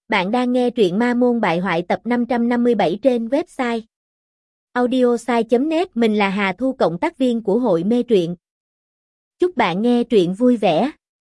Bạn đang nghe truyện Ma Môn Bại Hoại tập 557 trên website audiosai.net. Mình là Hà Thu, cộng tác viên của hội mê truyện. Chúc bạn nghe truyện vui vẻ.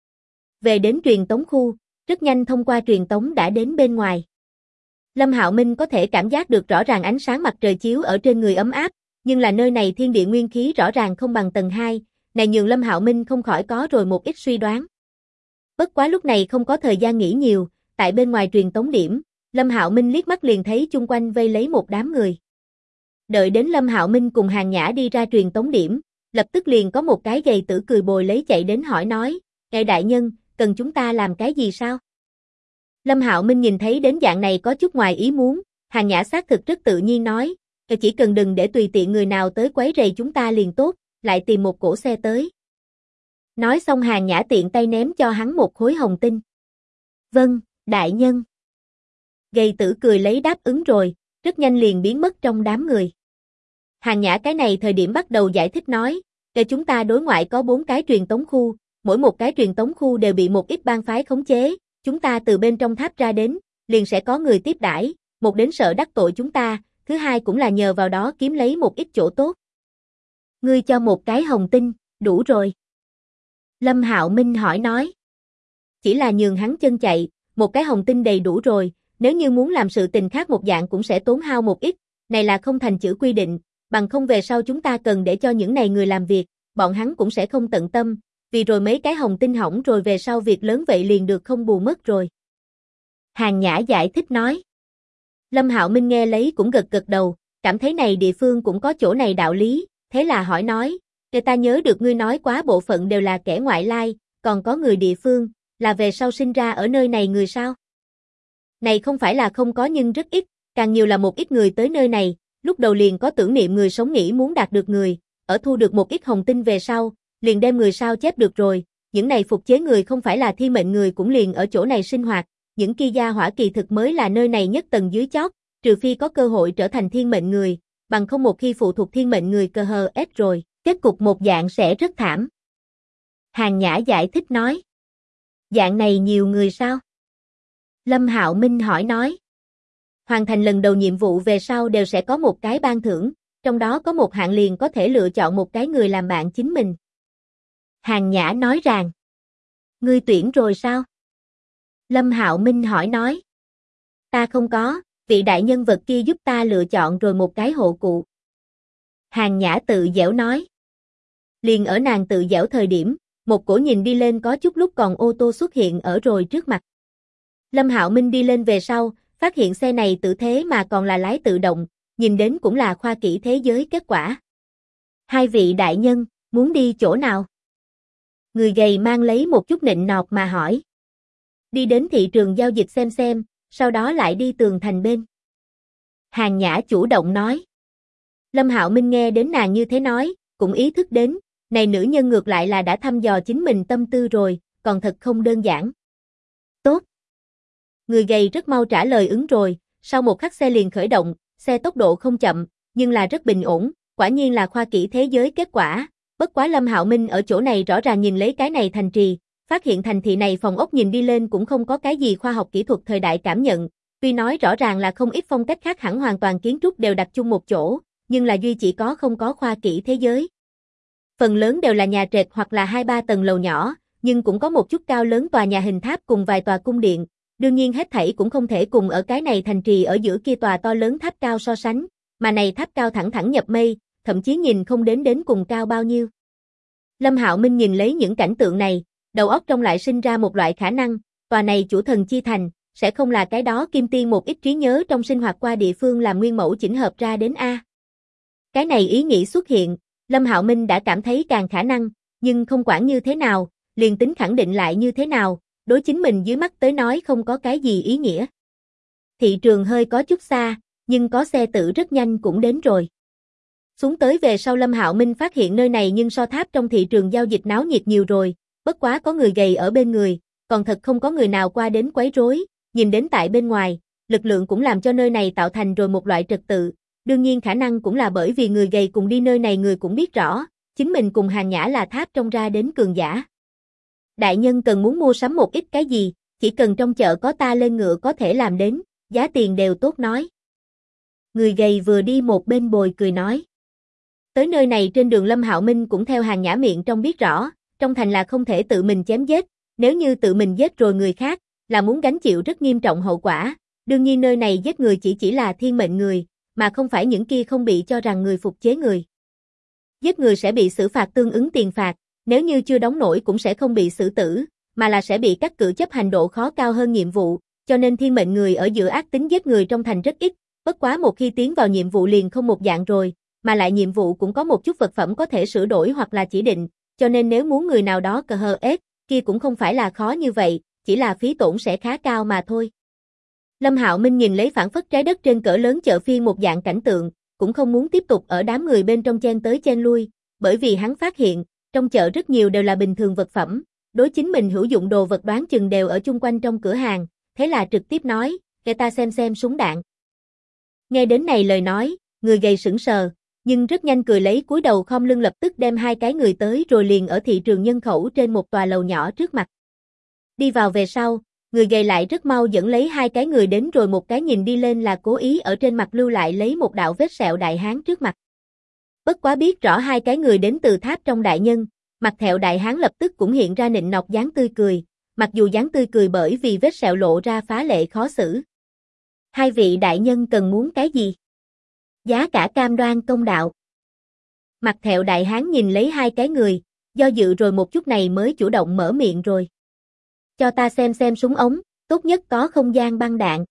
Về đến truyền tống khu, rất nhanh thông qua truyền tống đã đến bên ngoài. Lâm Hạo Minh có thể cảm giác được rõ ràng ánh sáng mặt trời chiếu ở trên người ấm áp, nhưng là nơi này thiên địa nguyên khí rõ ràng không bằng tầng 2, này nhường Lâm Hạo Minh không khỏi có rồi một ít suy đoán. Bất quá lúc này không có thời gian nghĩ nhiều. Tại bên ngoài truyền tống điểm, Lâm Hạo Minh liếc mắt liền thấy chung quanh vây lấy một đám người. Đợi đến Lâm Hạo Minh cùng Hàng Nhã đi ra truyền tống điểm, lập tức liền có một cái gầy tử cười bồi lấy chạy đến hỏi nói, "Ngài đại nhân, cần chúng ta làm cái gì sao?" Lâm Hạo Minh nhìn thấy đến dạng này có chút ngoài ý muốn, Hàng Nhã xác thực rất tự nhiên nói, "Chỉ cần đừng để tùy tiện người nào tới quấy rầy chúng ta liền tốt, lại tìm một cỗ xe tới." Nói xong Hàng Nhã tiện tay ném cho hắn một khối hồng tinh. "Vâng, đại nhân." Gầy tử cười lấy đáp ứng rồi, rất nhanh liền biến mất trong đám người. Hàng Nhã cái này thời điểm bắt đầu giải thích nói, chúng ta đối ngoại có 4 cái truyền tống khu, mỗi một cái truyền tống khu đều bị một ít bang phái khống chế, chúng ta từ bên trong tháp ra đến, liền sẽ có người tiếp đãi, một đến sợ đắc tội chúng ta, thứ hai cũng là nhờ vào đó kiếm lấy một ít chỗ tốt. Ngươi cho một cái hồng tinh, đủ rồi. Lâm Hạo Minh hỏi nói. Chỉ là nhường hắn chân chạy, một cái hồng tinh đầy đủ rồi, nếu như muốn làm sự tình khác một dạng cũng sẽ tốn hao một ít, này là không thành chữ quy định, bằng không về sau chúng ta cần để cho những này người làm việc, bọn hắn cũng sẽ không tận tâm, vì rồi mấy cái hồng tinh hỏng rồi về sau việc lớn vậy liền được không bù mất rồi. Hàng Nhã giải thích nói. Lâm Hạo Minh nghe lấy cũng gật gật đầu, cảm thấy này địa phương cũng có chỗ này đạo lý, thế là hỏi nói, người ta nhớ được ngươi nói quá bộ phận đều là kẻ ngoại lai, còn có người địa phương, là về sau sinh ra ở nơi này người sao? Này không phải là không có nhưng rất ít, càng nhiều là một ít người tới nơi này, lúc đầu liền có tưởng niệm người sống nghĩ muốn đạt được người, ở thu được một ít hồng tinh về sau, liền đem người sao chép được rồi, những này phục chế người không phải là thiên mệnh người cũng liền ở chỗ này sinh hoạt, những kia gia hỏa kỳ thực mới là nơi này nhất tầng dưới chót, trừ phi có cơ hội trở thành thiên mệnh người, bằng không một khi phụ thuộc thiên mệnh người cơ hờ ép rồi, kết cục một dạng sẽ rất thảm. Hàng Nhã giải thích nói. Dạng này nhiều người sao? Lâm Hạo Minh hỏi nói. Hoàn thành lần đầu nhiệm vụ về sau đều sẽ có một cái ban thưởng, trong đó có một hạng liền có thể lựa chọn một cái người làm bạn chính mình. Hàng Nhã nói rằng. Ngươi tuyển rồi sao? Lâm Hạo Minh hỏi nói. Ta không có, vị đại nhân vật kia giúp ta lựa chọn rồi một cái hộ cụ. Hàng Nhã tự dẻo nói. Liền ở nàng tự dẻo thời điểm, một cổ nhìn đi lên có chút lúc còn ô tô xuất hiện ở rồi trước mặt. Lâm Hạo Minh đi lên về sau, phát hiện xe này tự thế mà còn là lái tự động, nhìn đến cũng là khoa kỹ thế giới kết quả. Hai vị đại nhân, muốn đi chỗ nào? Người gầy mang lấy một chút nịnh nọt mà hỏi. Đi đến thị trường giao dịch xem, sau đó lại đi tường thành bên. Hàng Nhã chủ động nói. Lâm Hạo Minh nghe đến nàng như thế nói, cũng ý thức đến, này nữ nhân ngược lại là đã thăm dò chính mình tâm tư rồi, còn thật không đơn giản. Tốt. Người gầy rất mau trả lời ứng rồi, sau một khắc xe liền khởi động, xe tốc độ không chậm, nhưng là rất bình ổn, quả nhiên là khoa kỹ thế giới kết quả. Bất quá Lâm Hạo Minh ở chỗ này rõ ràng nhìn lấy cái này thành trì, phát hiện thành thị này phòng ốc nhìn đi lên cũng không có cái gì khoa học kỹ thuật thời đại cảm nhận, tuy nói rõ ràng là không ít phong cách khác hẳn hoàn toàn kiến trúc đều đặt chung một chỗ, nhưng là duy chỉ có không có khoa kỹ thế giới. Phần lớn đều là nhà trệt hoặc là 2-3 tầng lầu nhỏ, nhưng cũng có một chút cao lớn tòa nhà hình tháp cùng vài tòa cung điện, đương nhiên hết thảy cũng không thể cùng ở cái này thành trì ở giữa kia tòa to lớn tháp cao so sánh, mà này tháp cao thẳng thẳng nhập mây, thậm chí nhìn không đến cùng cao bao nhiêu. Lâm Hạo Minh nhìn lấy những cảnh tượng này, đầu óc trong lại sinh ra một loại khả năng, tòa này chủ thần chi thành, sẽ không là cái đó Kim Tiên một ít trí nhớ trong sinh hoạt qua địa phương làm nguyên mẫu chỉnh hợp ra đến A. Cái này ý nghĩ xuất hiện, Lâm Hạo Minh đã cảm thấy càng khả năng, nhưng không quản như thế nào, liền tính khẳng định lại như thế nào, đối chính mình dưới mắt tới nói không có cái gì ý nghĩa. Thị trường hơi có chút xa, nhưng có xe tử rất nhanh cũng đến rồi. Xuống tới về sau Lâm Hạo Minh phát hiện nơi này nhưng so tháp trong thị trường giao dịch náo nhiệt nhiều rồi, bất quá có người gầy ở bên người, còn thật không có người nào qua đến quấy rối, nhìn đến tại bên ngoài, lực lượng cũng làm cho nơi này tạo thành rồi một loại trật tự, đương nhiên khả năng cũng là bởi vì người gầy cùng đi nơi này người cũng biết rõ, chính mình cùng Hàng Nhã là tháp trong ra đến cường giả. Đại nhân cần muốn mua sắm một ít cái gì, chỉ cần trong chợ có ta lên ngựa có thể làm đến, giá tiền đều tốt nói. Người gầy vừa đi một bên bồi cười nói. Tới nơi này trên đường Lâm Hạo Minh cũng theo Hàng Nhã miệng trong biết rõ, trong thành là không thể tự mình chém giết, nếu như tự mình giết rồi người khác, là muốn gánh chịu rất nghiêm trọng hậu quả, đương nhiên nơi này giết người chỉ là thiên mệnh người, mà không phải những kia không bị cho rằng người phục chế người. Giết người sẽ bị xử phạt tương ứng tiền phạt, nếu như chưa đóng nổi cũng sẽ không bị xử tử, mà là sẽ bị cắt cử chấp hành độ khó cao hơn nhiệm vụ, cho nên thiên mệnh người ở giữa ác tính giết người trong thành rất ít, bất quá một khi tiến vào nhiệm vụ liền không một dạng rồi, mà lại nhiệm vụ cũng có một chút vật phẩm có thể sửa đổi hoặc là chỉ định, cho nên nếu muốn người nào đó cờ hờ ết, kia cũng không phải là khó như vậy, chỉ là phí tổn sẽ khá cao mà thôi. Lâm Hạo Minh nhìn lấy phảng phất trái đất trên cỡ lớn chợ phiên một dạng cảnh tượng, cũng không muốn tiếp tục ở đám người bên trong chen tới chen lui, bởi vì hắn phát hiện, trong chợ rất nhiều đều là bình thường vật phẩm, đối chính mình hữu dụng đồ vật đoán chừng đều ở chung quanh trong cửa hàng, thế là trực tiếp nói, để ta xem súng đạn. Nghe đến này lời nói, người gầy sững sờ, nhưng rất nhanh cười lấy cúi đầu khom lưng lập tức đem hai cái người tới rồi liền ở thị trường nhân khẩu trên một tòa lầu nhỏ trước mặt. Đi vào về sau, người gầy lại rất mau dẫn lấy hai cái người đến rồi một cái nhìn đi lên là cố ý ở trên mặt lưu lại lấy một đạo vết sẹo đại hán trước mặt. Bất quá biết rõ hai cái người đến từ tháp trong đại nhân, mặt thẹo đại hán lập tức cũng hiện ra nịnh nọt dáng tươi cười, mặc dù dáng tươi cười bởi vì vết sẹo lộ ra phá lệ khó xử. Hai vị đại nhân cần muốn cái gì? Giá cả cam đoan công đạo. Mặt thẹo đại hán nhìn lấy hai cái người, do dự rồi một chút này mới chủ động mở miệng rồi. Cho ta xem súng ống, tốt nhất có không gian băng đạn.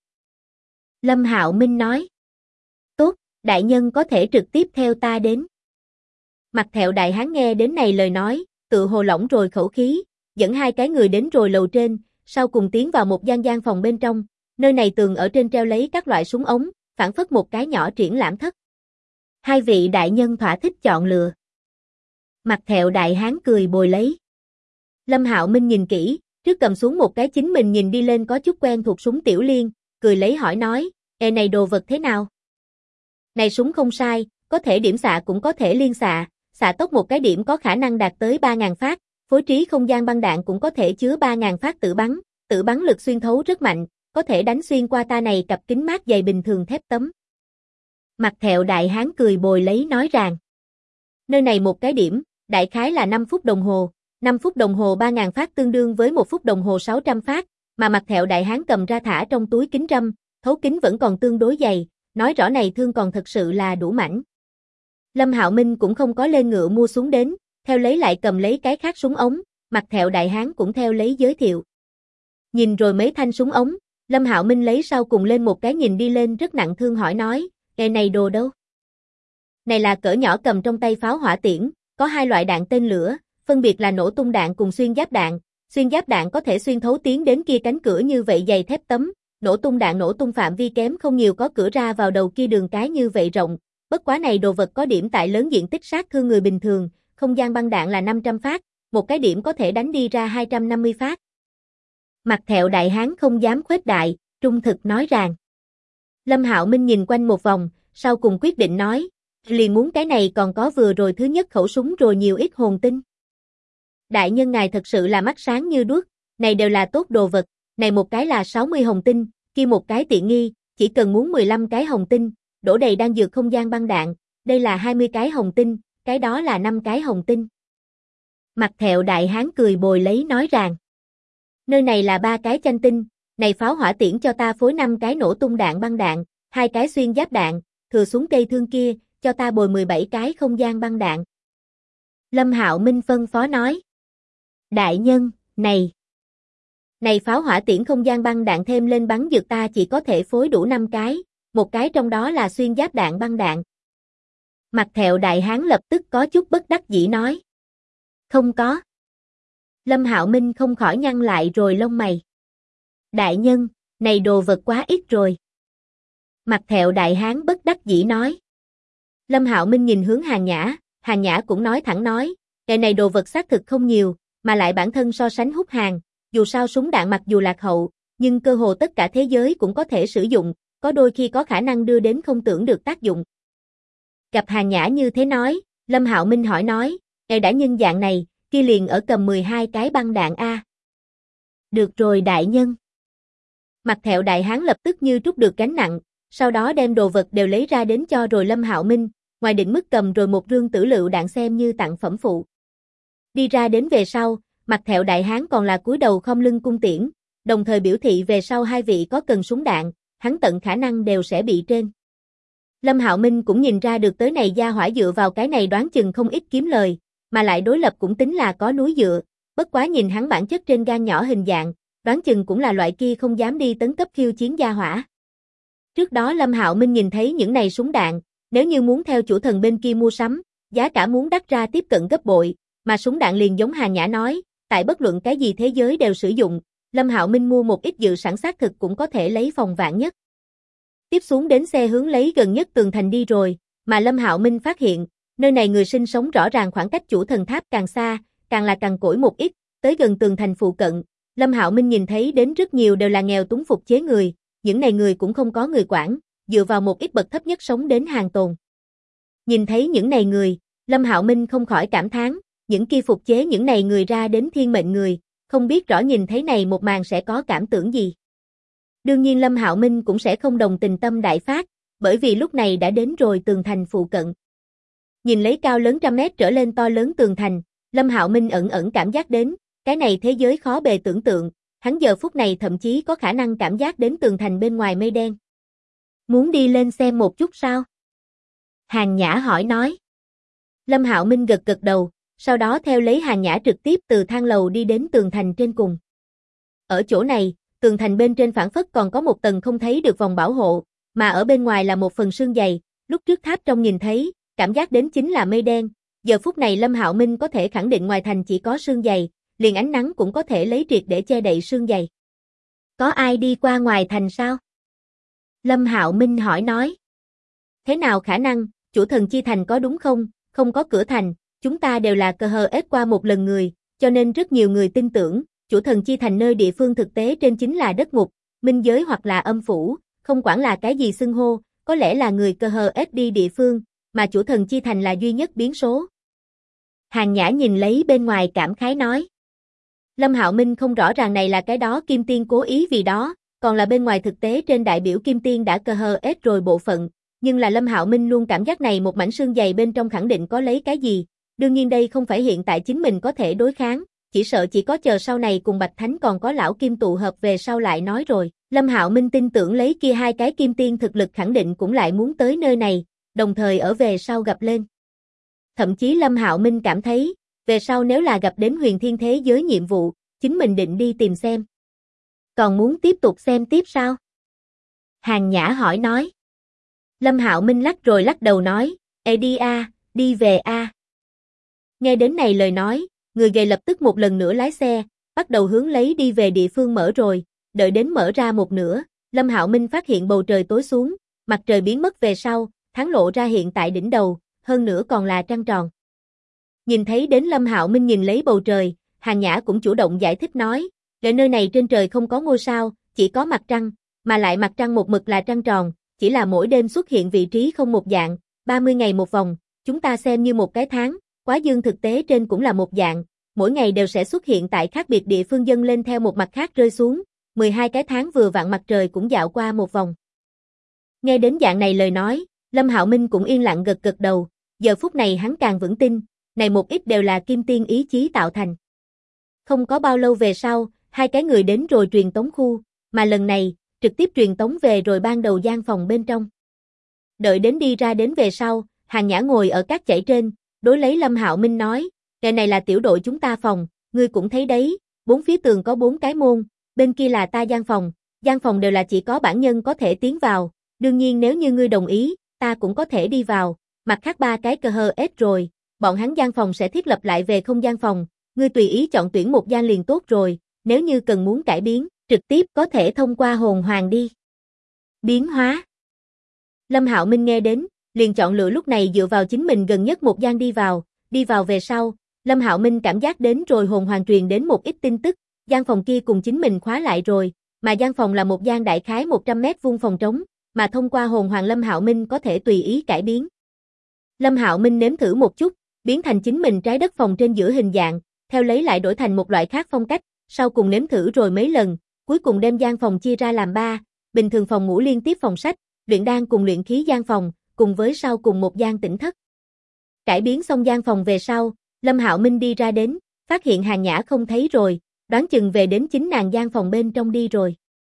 Lâm Hạo Minh nói. Tốt, đại nhân có thể trực tiếp theo ta đến. Mặt thẹo đại hán nghe đến này lời nói, tự hồ lỏng rồi khẩu khí, dẫn hai cái người đến rồi lầu trên, sau cùng tiến vào một gian phòng bên trong, nơi này tường ở trên treo lấy các loại súng ống, phảng phất một cái nhỏ triển lãm thất. Hai vị đại nhân thỏa thích chọn lựa. Mặt thẹo đại hán cười bồi lấy. Lâm Hạo Minh nhìn kỹ, trước cầm xuống một cái chính mình nhìn đi lên có chút quen thuộc súng tiểu liên, cười lấy hỏi nói, này đồ vật thế nào? Này súng không sai, có thể điểm xạ cũng có thể liên xạ, xạ tốc một cái điểm có khả năng đạt tới 3.000 phát, phối trí không gian băng đạn cũng có thể chứa 3.000 phát tự bắn lực xuyên thấu rất mạnh, có thể đánh xuyên qua ta này cặp kính mát dày bình thường thép tấm. Mặt thẹo đại hán cười bồi lấy nói rằng, nơi này một cái điểm, đại khái là 5 phút đồng hồ, 5 phút đồng hồ 3.000 phát tương đương với 1 phút đồng hồ 600 phát, mà mặt thẹo đại hán cầm ra thả trong túi kính râm, thấu kính vẫn còn tương đối dày, nói rõ này thương còn thật sự là đủ mảnh. Lâm Hạo Minh cũng không có lên ngựa mua súng đến, theo lấy lại cầm lấy cái khác súng ống, mặt thẹo đại hán cũng theo lấy giới thiệu. Nhìn rồi mấy thanh súng ống, Lâm Hạo Minh lấy sau cùng lên một cái nhìn đi lên rất nặng thương hỏi nói, này đồ đâu? Này là cỡ nhỏ cầm trong tay pháo hỏa tiễn, có hai loại đạn tên lửa, phân biệt là nổ tung đạn cùng xuyên giáp đạn có thể xuyên thấu tiến đến kia cánh cửa như vậy dày thép tấm, nổ tung đạn nổ tung phạm vi kém không nhiều có cửa ra vào đầu kia đường cái như vậy rộng, bất quá này đồ vật có điểm tại lớn diện tích sát thương người bình thường, không gian băng đạn là 500 phát, một cái điểm có thể đánh đi ra 250 phát. Mặt thẹo đại hán không dám khuếch đại, trung thực nói rằng. Lâm Hạo Minh nhìn quanh một vòng, sau cùng quyết định nói, liền muốn cái này còn có vừa rồi thứ nhất khẩu súng rồi nhiều ít hồn tinh. Đại nhân ngài thật sự là mắt sáng như đuốc, này đều là tốt đồ vật, này một cái là 60 hồng tinh, kia một cái tiện nghi, chỉ cần muốn 15 cái hồng tinh, đổ đầy đang dược không gian băng đạn, đây là 20 cái hồng tinh, cái đó là 5 cái hồng tinh. Mặt thẹo đại hán cười bồi lấy nói rằng, nơi này là 3 cái chanh tinh, này pháo hỏa tiễn cho ta phối 5 cái nổ tung đạn băng đạn, 2 cái xuyên giáp đạn, thừa xuống cây thương kia, cho ta bồi 17 cái không gian băng đạn. Lâm Hạo Minh phân phó nói, đại nhân, này pháo hỏa tiễn không gian băng đạn thêm lên bắn dược ta chỉ có thể phối đủ 5 cái, một cái trong đó là xuyên giáp đạn băng đạn. Mặt thẹo đại hán lập tức có chút bất đắc dĩ nói. Không có. Lâm Hạo Minh không khỏi nhăn lại rồi lông mày. Đại nhân, này đồ vật quá ít rồi. Mặt thẹo đại hán bất đắc dĩ nói. Lâm Hạo Minh nhìn hướng Hàng Nhã cũng nói thẳng nói, cái này đồ vật xác thực không nhiều, mà lại bản thân so sánh hút hàng, dù sao súng đạn mặc dù lạc hậu, nhưng cơ hồ tất cả thế giới cũng có thể sử dụng, có đôi khi có khả năng đưa đến không tưởng được tác dụng. Gặp Hàng Nhã như thế nói, Lâm Hạo Minh hỏi nói, đã nhân dạng này, kia liền ở cầm 12 cái băng đạn a. Được rồi đại nhân. Mặt Thẹo đại hán lập tức như trút được gánh nặng, sau đó đem đồ vật đều lấy ra đến cho rồi Lâm Hạo Minh, ngoài định mức cầm rồi một rương tử lựu đạn xem như tặng phẩm phụ. Đi ra đến về sau, Mặt Thẹo đại hán còn là cúi đầu khom lưng cung tiễn, đồng thời biểu thị về sau hai vị có cần súng đạn, hắn tận khả năng đều sẽ bị trên. Lâm Hạo Minh cũng nhìn ra được tới này gia hỏa dựa vào cái này đoán chừng không ít kiếm lời, mà lại đối lập cũng tính là có núi dựa, bất quá nhìn hắn bản chất trên gan nhỏ hình dạng, đoán chừng cũng là loại kia không dám đi tấn cấp khiêu chiến gia hỏa. Trước đó Lâm Hạo Minh nhìn thấy những này súng đạn, nếu như muốn theo chủ thần bên kia mua sắm, giá cả muốn đắt ra tiếp cận gấp bội, mà súng đạn liền giống Hàn Nhã nói, tại bất luận cái gì thế giới đều sử dụng, Lâm Hạo Minh mua một ít dự sẵn xác thực cũng có thể lấy phòng vạn nhất. Tiếp xuống đến xe hướng lấy gần nhất tường thành đi rồi, mà Lâm Hạo Minh phát hiện, nơi này người sinh sống rõ ràng khoảng cách chủ thần tháp càng xa, càng là cằn cỗi một ít, tới gần tường thành phụ cận, Lâm Hạo Minh nhìn thấy đến rất nhiều đều là nghèo túng phục chế người, những này người cũng không có người quản, dựa vào một ít bậc thấp nhất sống đến hàng tồn. Nhìn thấy những này người, Lâm Hạo Minh không khỏi cảm thán, những kia phục chế những này người ra đến thiên mệnh người, không biết rõ nhìn thấy này một màn sẽ có cảm tưởng gì. Đương nhiên Lâm Hạo Minh cũng sẽ không đồng tình tâm đại phát, bởi vì lúc này đã đến rồi tường thành phụ cận. Nhìn lấy cao lớn trăm mét trở lên to lớn tường thành, Lâm Hạo Minh ẩn ẩn cảm giác đến, cái này thế giới khó bề tưởng tượng, hắn giờ phút này thậm chí có khả năng cảm giác đến tường thành bên ngoài mây đen. Muốn đi lên xem một chút sao? Hàn Nhã hỏi nói. Lâm Hạo Minh gật gật đầu, sau đó theo lấy Hàn Nhã trực tiếp từ thang lầu đi đến tường thành trên cùng. Ở chỗ này, tường thành bên trên phảng phất còn có một tầng không thấy được vòng bảo hộ, mà ở bên ngoài là một phần sương dày, lúc trước tháp trong nhìn thấy, cảm giác đến chính là mây đen, giờ phút này Lâm Hạo Minh có thể khẳng định ngoài thành chỉ có sương dày, liền ánh nắng cũng có thể lấy triệt để che đậy sương dày. Có ai đi qua ngoài thành sao? Lâm Hạo Minh hỏi nói. Thế nào khả năng, chủ thần chi thành có đúng không, không có cửa thành, chúng ta đều là cờ hờ ết qua một lần người, cho nên rất nhiều người tin tưởng, chủ thần chi thành nơi địa phương thực tế trên chính là đất ngục, minh giới hoặc là âm phủ, không quản là cái gì xưng hô, có lẽ là người cờ hờ ết đi địa phương, mà chủ thần chi thành là duy nhất biến số. Hàn Nhã nhìn lấy bên ngoài cảm khái nói. Lâm Hạo Minh không rõ ràng này là cái đó Kim Tiên cố ý vì đó, còn là bên ngoài thực tế trên đại biểu Kim Tiên đã cờ hờ ết rồi bộ phận, nhưng là Lâm Hạo Minh luôn cảm giác này một mảnh sương dày bên trong khẳng định có lấy cái gì, đương nhiên đây không phải hiện tại chính mình có thể đối kháng, chỉ sợ chỉ có chờ sau này cùng Bạch Thánh còn có lão Kim tụ hợp về sau lại nói rồi. Lâm Hạo Minh tin tưởng lấy kia hai cái Kim Tiên thực lực khẳng định cũng lại muốn tới nơi này, đồng thời ở về sau gặp lên. Thậm chí Lâm Hạo Minh cảm thấy, về sau nếu là gặp đến huyền thiên thế giới nhiệm vụ, chính mình định đi tìm xem. Còn muốn tiếp tục xem tiếp sao? Hàn Nhã hỏi nói. Lâm Hạo Minh lắc rồi lắc đầu nói, ê đi a, đi về a. Nghe đến này lời nói, người gầy lập tức một lần nữa lái xe, bắt đầu hướng lấy đi về địa phương mở rồi, đợi đến mở ra một nửa, Lâm Hạo Minh phát hiện bầu trời tối xuống, mặt trời biến mất về sau, tháng lộ ra hiện tại đỉnh đầu, hơn nữa còn là trăng tròn. Nhìn thấy đến Lâm Hạo Minh nhìn lấy bầu trời, Hàn Nhã cũng chủ động giải thích nói, để nơi này trên trời không có ngôi sao, chỉ có mặt trăng, mà lại mặt trăng một mực là trăng tròn, chỉ là mỗi đêm xuất hiện vị trí không một dạng, 30 ngày một vòng, chúng ta xem như một cái tháng, quá dương thực tế trên cũng là một dạng, mỗi ngày đều sẽ xuất hiện tại khác biệt địa phương dâng lên theo một mặt khác rơi xuống, 12 cái tháng vừa vặn mặt trời cũng dạo qua một vòng. Nghe đến dạng này lời nói, Lâm Hạo Minh cũng yên lặng gật gật đầu, giờ phút này hắn càng vững tin, này một ít đều là Kim Tiên ý chí tạo thành. Không có bao lâu về sau, hai cái người đến rồi truyền tống khu, mà lần này, trực tiếp truyền tống về rồi ban đầu gian phòng bên trong. Đợi đến đi ra đến về sau, Hàn Nhã ngồi ở cát chảy trên, đối lấy Lâm Hạo Minh nói, cái này là tiểu đội chúng ta phòng, ngươi cũng thấy đấy, bốn phía tường có 4 cái môn, bên kia là ta gian phòng đều là chỉ có bản nhân có thể tiến vào, đương nhiên nếu như ngươi đồng ý, ta cũng có thể đi vào, mặt khác 3 cái cờ hờ ết rồi, bọn hắn gian phòng sẽ thiết lập lại về không gian phòng, ngươi tùy ý chọn tuyển một gian liền tốt rồi, nếu như cần muốn cải biến, trực tiếp có thể thông qua hồn hoàng đi. Biến hóa. Lâm Hạo Minh nghe đến, liền chọn lựa lúc này dựa vào chính mình gần nhất một gian đi vào về sau, Lâm Hạo Minh cảm giác đến rồi hồn hoàng truyền đến một ít tin tức, gian phòng kia cùng chính mình khóa lại rồi, mà gian phòng là một gian đại khái 100 mét vuông phòng trống, mà thông qua hồn hoàng Lâm Hạo Minh có thể tùy ý cải biến. Lâm Hạo Minh nếm thử một chút, biến thành chính mình trái đất phòng trên giữa hình dạng, theo lấy lại đổi thành một loại khác phong cách, sau cùng nếm thử rồi mấy lần, cuối cùng đem gian phòng chia ra làm 3, bình thường phòng ngủ liên tiếp phòng sách, luyện đan cùng luyện khí gian phòng, cùng với sau cùng một gian tĩnh thất. Cải biến xong gian phòng về sau, Lâm Hạo Minh đi ra đến, phát hiện Hàn Nhã không thấy rồi, đoán chừng về đến chính nàng gian phòng bên trong đi rồi.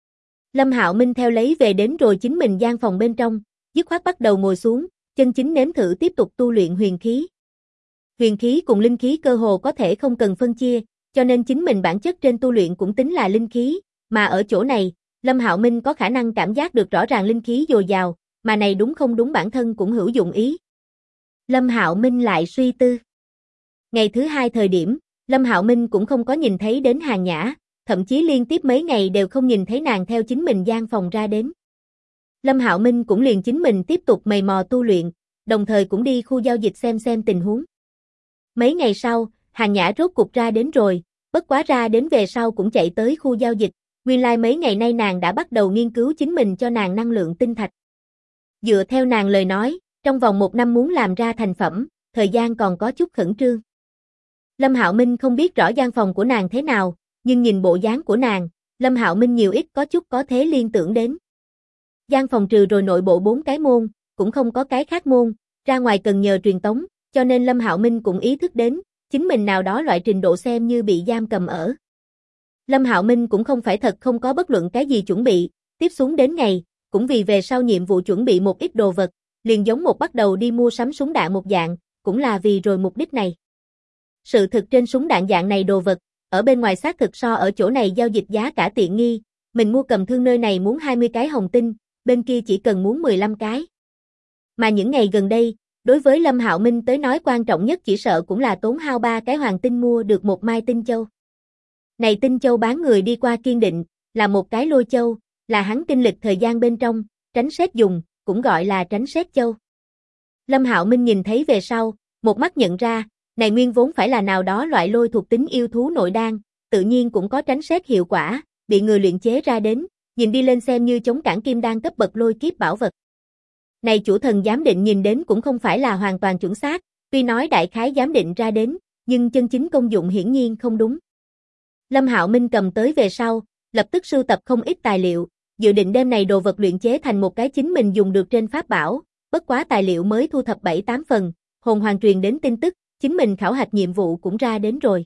Lâm Hạo Minh theo lấy về đến rồi chính mình gian phòng bên trong, dứt khoát bắt đầu ngồi xuống, chân chính nếm thử tiếp tục tu luyện huyền khí. Huyền khí cùng linh khí cơ hồ có thể không cần phân chia, cho nên chính mình bản chất trên tu luyện cũng tính là linh khí, mà ở chỗ này, Lâm Hạo Minh có khả năng cảm giác được rõ ràng linh khí dồi dào, mà này đúng không đúng bản thân cũng hữu dụng ý. Lâm Hạo Minh lại suy tư. Ngày thứ 2 thời điểm, Lâm Hạo Minh cũng không có nhìn thấy đến Hàn Nhã, thậm chí liên tiếp mấy ngày đều không nhìn thấy nàng theo chính mình gian phòng ra đến. Lâm Hạo Minh cũng liền chính mình tiếp tục mày mò tu luyện, đồng thời cũng đi khu giao dịch xem tình huống. Mấy ngày sau, Hàn Nhã rốt cục ra đến rồi, bất quá ra đến về sau cũng chạy tới khu giao dịch, nguyên lai mấy ngày nay nàng đã bắt đầu nghiên cứu chính mình cho nàng năng lượng tinh thạch. Dựa theo nàng lời nói, trong vòng 1 năm muốn làm ra thành phẩm, thời gian còn có chút khẩn trương. Lâm Hạo Minh không biết rõ gian phòng của nàng thế nào, nhưng nhìn bộ dáng của nàng, Lâm Hạo Minh nhiều ít có chút có thế liên tưởng đến. Gian phòng trừ rồi nội bộ 4 cái môn, cũng không có cái khác môn, ra ngoài cần nhờ truyền tống, cho nên Lâm Hạo Minh cũng ý thức đến, chính mình nào đó loại trình độ xem như bị giam cầm ở. Lâm Hạo Minh cũng không phải thật không có bất luận cái gì chuẩn bị, tiếp xuống đến ngày, cũng vì về sau nhiệm vụ chuẩn bị một ít đồ vật, liền giống một bắt đầu đi mua sắm súng đạn một dạng, cũng là vì rồi mục đích này. Sự thực trên súng đạn dạng này đồ vật, ở bên ngoài xác thực so ở chỗ này giao dịch giá cả tiện nghi, mình mua cầm thương nơi này muốn 20 cái hồng tinh, bên kia chỉ cần muốn 15 cái. Mà những ngày gần đây, đối với Lâm Hạo Minh tới nói quan trọng nhất chỉ sợ cũng là tốn hao 3 cái hoàng tinh mua được một mai tinh châu. Này tinh châu bán người đi qua kiên định, là một cái lôi châu, là hắn kinh lịch thời gian bên trong, tránh sét dùng, cũng gọi là tránh sét châu. Lâm Hạo Minh nhìn thấy về sau, một mắt nhận ra, này nguyên vốn phải là nào đó loại lôi thuộc tính yêu thú nội đan, tự nhiên cũng có tránh sét hiệu quả, bị người luyện chế ra đến, nhìn đi lên xem như chống cản kim đan cấp bậc lôi kiếp bảo vật. Này chủ thần giám định nhìn đến cũng không phải là hoàn toàn chuẩn xác, tuy nói đại khái giám định ra đến, nhưng chân chính công dụng hiển nhiên không đúng. Lâm Hạo Minh cầm tới về sau, lập tức sưu tập không ít tài liệu, dự định đem này đồ vật luyện chế thành một cái chính mình dùng được trên pháp bảo, bất quá tài liệu mới thu thập 7-8 phần, hồn hoàng truyền đến tin tức, chính mình khảo hạch nhiệm vụ cũng ra đến rồi.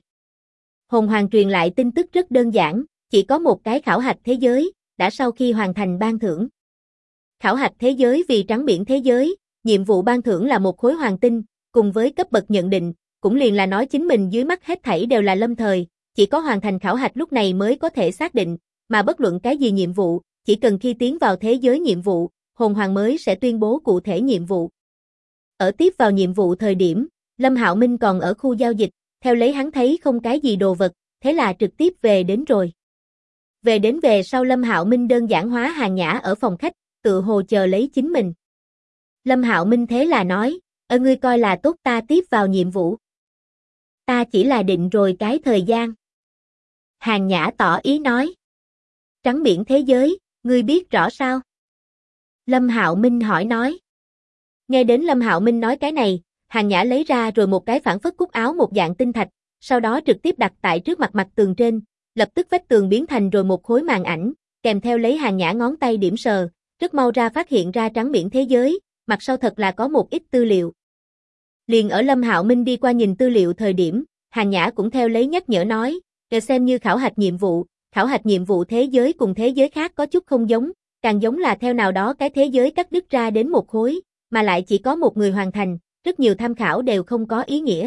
Hồn hoàng truyền lại tin tức rất đơn giản, chỉ có một cái khảo hạch thế giới, đã sau khi hoàn thành ban thưởng. Khảo hạch thế giới vì trắng biển thế giới, nhiệm vụ ban thưởng là một khối hoàng tinh, cùng với cấp bậc nhận định, cũng liền là nói chính mình dưới mắt hết thảy đều là lâm thời, chỉ có hoàn thành khảo hạch lúc này mới có thể xác định, mà bất luận cái gì nhiệm vụ, chỉ cần khi tiến vào thế giới nhiệm vụ, hồn hoàng mới sẽ tuyên bố cụ thể nhiệm vụ. Ở tiếp vào nhiệm vụ thời điểm, Lâm Hạo Minh còn ở khu giao dịch, theo lấy hắn thấy không cái gì đồ vật, thế là trực tiếp về đến rồi. Về đến về sau Lâm Hạo Minh đơn giản hóa Hàn Nhã ở phòng khách, tự hồ chờ lấy chính mình. Lâm Hạo Minh thế là nói, ngươi coi là tốt ta tiếp vào nhiệm vụ. Ta chỉ là định rồi cái thời gian. Hàn Nhã tỏ ý nói. Trắng biển thế giới, ngươi biết rõ sao? Lâm Hạo Minh hỏi nói. Nghe đến Lâm Hạo Minh nói cái này, Hàn Nhã lấy ra rồi một cái phản phất cúc áo một dạng tinh thạch, sau đó trực tiếp đặt tại trước mặt tường trên, lập tức vách tường biến thành rồi một khối màn ảnh, kèm theo lấy Hàn Nhã ngón tay điểm sờ, rất mau ra phát hiện ra trắng biển thế giới, mặt sau thật là có một ít tư liệu. Liền ở Lâm Hạo Minh đi qua nhìn tư liệu thời điểm, Hàn Nhã cũng theo lấy nhắc nhở nói, để xem như khảo hạch nhiệm vụ thế giới cùng thế giới khác có chút không giống, càng giống là theo nào đó cái thế giới cắt đứt ra đến một khối, mà lại chỉ có một người hoàn thành, rất nhiều tham khảo đều không có ý nghĩa.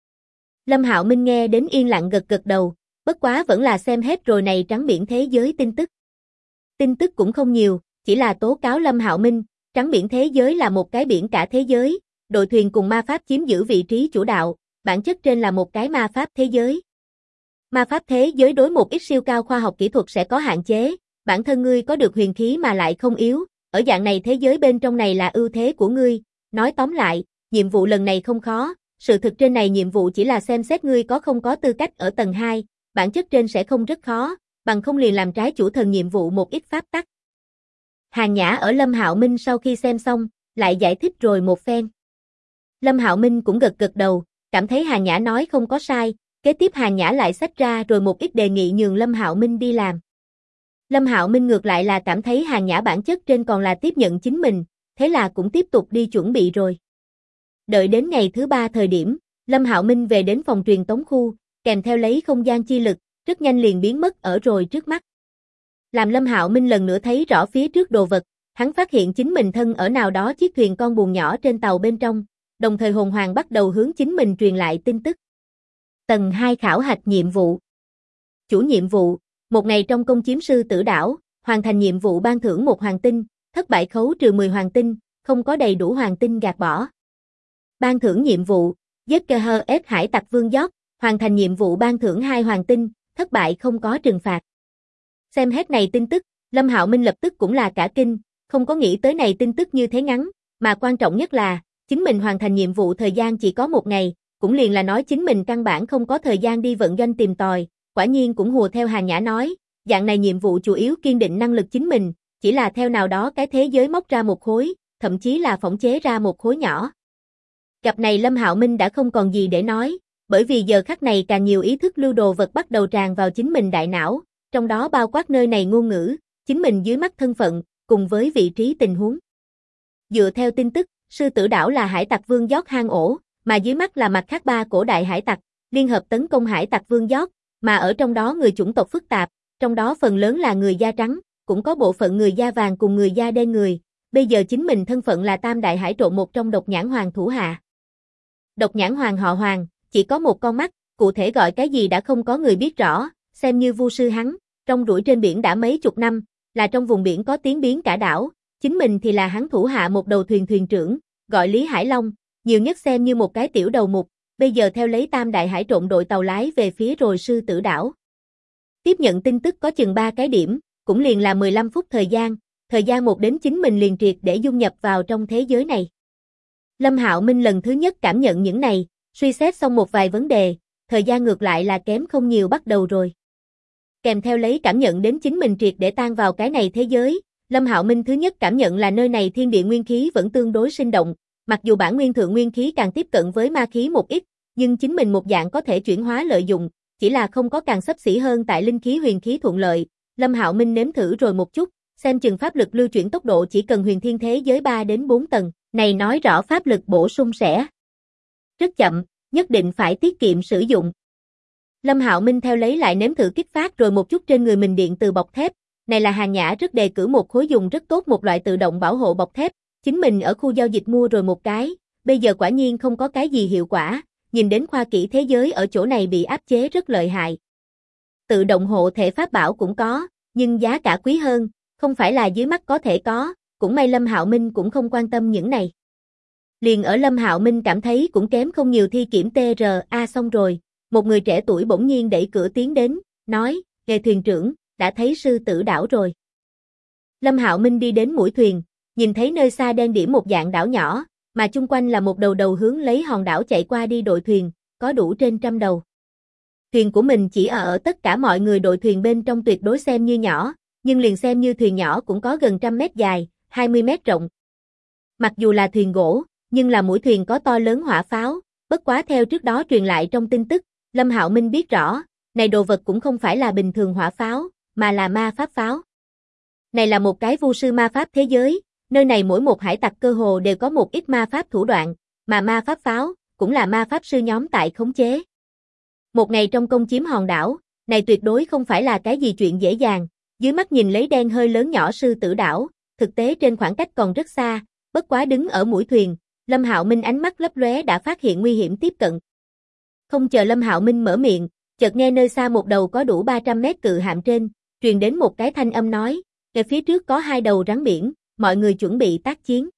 Lâm Hạo Minh nghe đến yên lặng gật đầu, bất quá vẫn là xem hết rồi này trắng biển thế giới tin tức. Tin tức cũng không nhiều, chỉ là tố cáo Lâm Hạo Minh, trắng biển thế giới là một cái biển cả thế giới, đội thuyền cùng ma pháp chiếm giữ vị trí chủ đạo, bản chất trên là một cái ma pháp thế giới. Ma pháp thế giới đối một ít siêu cao khoa học kỹ thuật sẽ có hạn chế, bản thân ngươi có được huyền khí mà lại không yếu, ở dạng này thế giới bên trong này là ưu thế của ngươi, nói tóm lại, nhiệm vụ lần này không khó, sự thực trên này nhiệm vụ chỉ là xem xét ngươi có không có tư cách ở tầng 2, bản chất trên sẽ không rất khó, bằng không liền làm trái chủ thần nhiệm vụ một ít pháp tắc. Hàn Nhã ở Lâm Hạo Minh sau khi xem xong, lại giải thích rồi một phen. Lâm Hạo Minh cũng gật đầu, cảm thấy Hàn Nhã nói không có sai, Kế tiếp Hàn Nhã lại xách ra rồi một ít đề nghị nhường Lâm Hạo Minh đi làm. Lâm Hạo Minh ngược lại là cảm thấy Hàn Nhã bản chất trên còn là tiếp nhận chính mình, thế là cũng tiếp tục đi chuẩn bị rồi. Đợi đến ngày thứ 3 thời điểm, Lâm Hạo Minh về đến phòng truyền tống khu, kèm theo lấy không gian chi lực, rất nhanh liền biến mất ở rồi trước mắt. Làm Lâm Hạo Minh lần nữa thấy rõ phía trước đồ vật, hắn phát hiện chính mình thân ở nào đó chiếc thuyền con buồm nhỏ trên tàu bên trong, đồng thời hồn hoàng bắt đầu hướng chính mình truyền lại tin tức. Tầng 2 khảo hạch nhiệm vụ. Chủ nhiệm vụ, một ngày trong công chiếm sư tử đảo, hoàn thành nhiệm vụ ban thưởng 1 hoàng tinh, thất bại khấu trừ 10 hoàng tinh, không có đầy đủ hoàng tinh gạt bỏ. Ban thưởng nhiệm vụ, giết KHS hải tặc Vương Giót, hoàn thành nhiệm vụ ban thưởng 2 hoàng tinh, thất bại không có trừng phạt. Xem hết này tin tức, Lâm Hạo Minh lập tức cũng là cả kinh, không có nghĩ tới này tin tức như thế ngắn, mà quan trọng nhất là, chính mình hoàn thành nhiệm vụ thời gian chỉ có 1 ngày, cũng liền là nói chính mình căn bản không có thời gian đi vận doanh tìm tòi, quả nhiên cũng hùa theo Hàn Nhã nói, dạng này nhiệm vụ chủ yếu kiên định năng lực chính mình, chỉ là theo nào đó cái thế giới móc ra một khối, thậm chí là phỏng chế ra một khối nhỏ. Gặp này Lâm Hạo Minh đã không còn gì để nói, bởi vì giờ khắc này càng nhiều ý thức lưu đồ vật bắt đầu tràn vào chính mình đại não, trong đó bao quát nơi này ngôn ngữ, chính mình dưới mắt thân phận, cùng với vị trí tình huống. Dựa theo tin tức, sư tử đảo là hải tặc Vương Giót hang ổ, mà dưới mắt là mặt khác 3 cổ đại hải tặc, liên hợp tấn công hải tặc Vương Giót, mà ở trong đó người chủng tộc phức tạp, trong đó phần lớn là người da trắng, cũng có bộ phận người da vàng cùng người da đen người. Bây giờ chính mình thân phận là Tam đại hải trộm một trong Độc Nhãn Hoàng thủ hạ. Độc Nhãn Hoàng họ Hoàng, chỉ có một con mắt, cụ thể gọi cái gì đã không có người biết rõ, xem như vu sư hắn, trong đuổi trên biển đã mấy chục năm, là trong vùng biển có tiếng biến cả đảo, chính mình thì là hắn thủ hạ một đầu thuyền thuyền trưởng, gọi Lý Hải Long, nhiều nhất xem như một cái tiểu đầu mục, bây giờ theo lấy Tam đại hải trộm đội tàu lái về phía rồi sư tử đảo. Tiếp nhận tin tức có chừng 3 cái điểm, cũng liền là 15 phút thời gian một đến chính mình liền triệt để dung nhập vào trong thế giới này. Lâm Hạo Minh lần thứ nhất cảm nhận những này, suy xét xong một vài vấn đề, thời gian ngược lại là kém không nhiều bắt đầu rồi. Kèm theo lấy cảm nhận đến chính mình triệt để tan vào cái này thế giới, Lâm Hạo Minh thứ nhất cảm nhận là nơi này thiên địa nguyên khí vẫn tương đối sinh động, mặc dù bản nguyên thượng nguyên khí càng tiếp cận với ma khí một ít, nhưng chính mình một dạng có thể chuyển hóa lợi dụng, chỉ là không có càng xấp xỉ hơn tại linh khí huyền khí thuận lợi. Lâm Hạo Minh nếm thử rồi một chút, xem chừng pháp lực lưu chuyển tốc độ chỉ cần huyền thiên thế giới 3 đến 4 tầng, này nói rõ pháp lực bổ sung sẽ rất chậm, nhất định phải tiết kiệm sử dụng. Lâm Hạo Minh theo lấy lại nếm thử kích phát rồi một chút trên người mình điện từ bọc thép, này là Hàn Nhã rất đề cử một khối dùng rất tốt một loại tự động bảo hộ bọc thép, chính mình ở khu giao dịch mua rồi một cái, bây giờ quả nhiên không có cái gì hiệu quả, nhìn đến khoa kỹ thế giới ở chỗ này bị áp chế rất lợi hại. Tự động hộ thể pháp bảo cũng có, nhưng giá cả quý hơn, không phải là dưới mắt có thể có, cũng may Lâm Hạo Minh cũng không quan tâm những này. Liền ở Lâm Hạo Minh cảm thấy cũng kém không nhiều thi kiểm TRA xong rồi, một người trẻ tuổi bỗng nhiên đẩy cửa tiến đến, nói, "Nghề thuyền trưởng, đã thấy sư tử đảo rồi." Lâm Hạo Minh đi đến mũi thuyền, nhìn thấy nơi xa đen đỉa một dạng đảo nhỏ, mà chung quanh là một đầu đầu hướng lấy hòn đảo chạy qua đi đội thuyền, có đủ trên 100 đầu. Thuyền của mình chỉ ở tất cả mọi người đội thuyền bên trong tuyệt đối xem như nhỏ, nhưng liền xem như thuyền nhỏ cũng có gần 100 mét dài, 20 mét rộng. Mặc dù là thuyền gỗ, nhưng là mũi thuyền có to lớn hỏa pháo, bất quá theo trước đó truyền lại trong tin tức, Lâm Hạo Minh biết rõ, này đồ vật cũng không phải là bình thường hỏa pháo, mà là ma pháp pháo. Này là một cái vu sư ma pháp thế giới, nơi này mỗi một hải tặc cơ hồ đều có một ít ma pháp thủ đoạn, mà ma pháp pháo cũng là ma pháp sư nhóm tại khống chế. Một ngày trong công chiếm hòn đảo, này tuyệt đối không phải là cái gì chuyện dễ dàng, dưới mắt nhìn lấy đen hơi lớn nhỏ sư tử đảo, thực tế trên khoảng cách còn rất xa, bất quá đứng ở mũi thuyền, Lâm Hạo Minh ánh mắt lấp lóe đã phát hiện nguy hiểm tiếp cận. Không chờ Lâm Hạo Minh mở miệng, chợt nghe nơi xa một đầu có đủ 300 mét cự hạm trên, truyền đến một cái thanh âm nói, "Ngay phía trước có 2 đầu rắn biển, mọi người chuẩn bị tác chiến."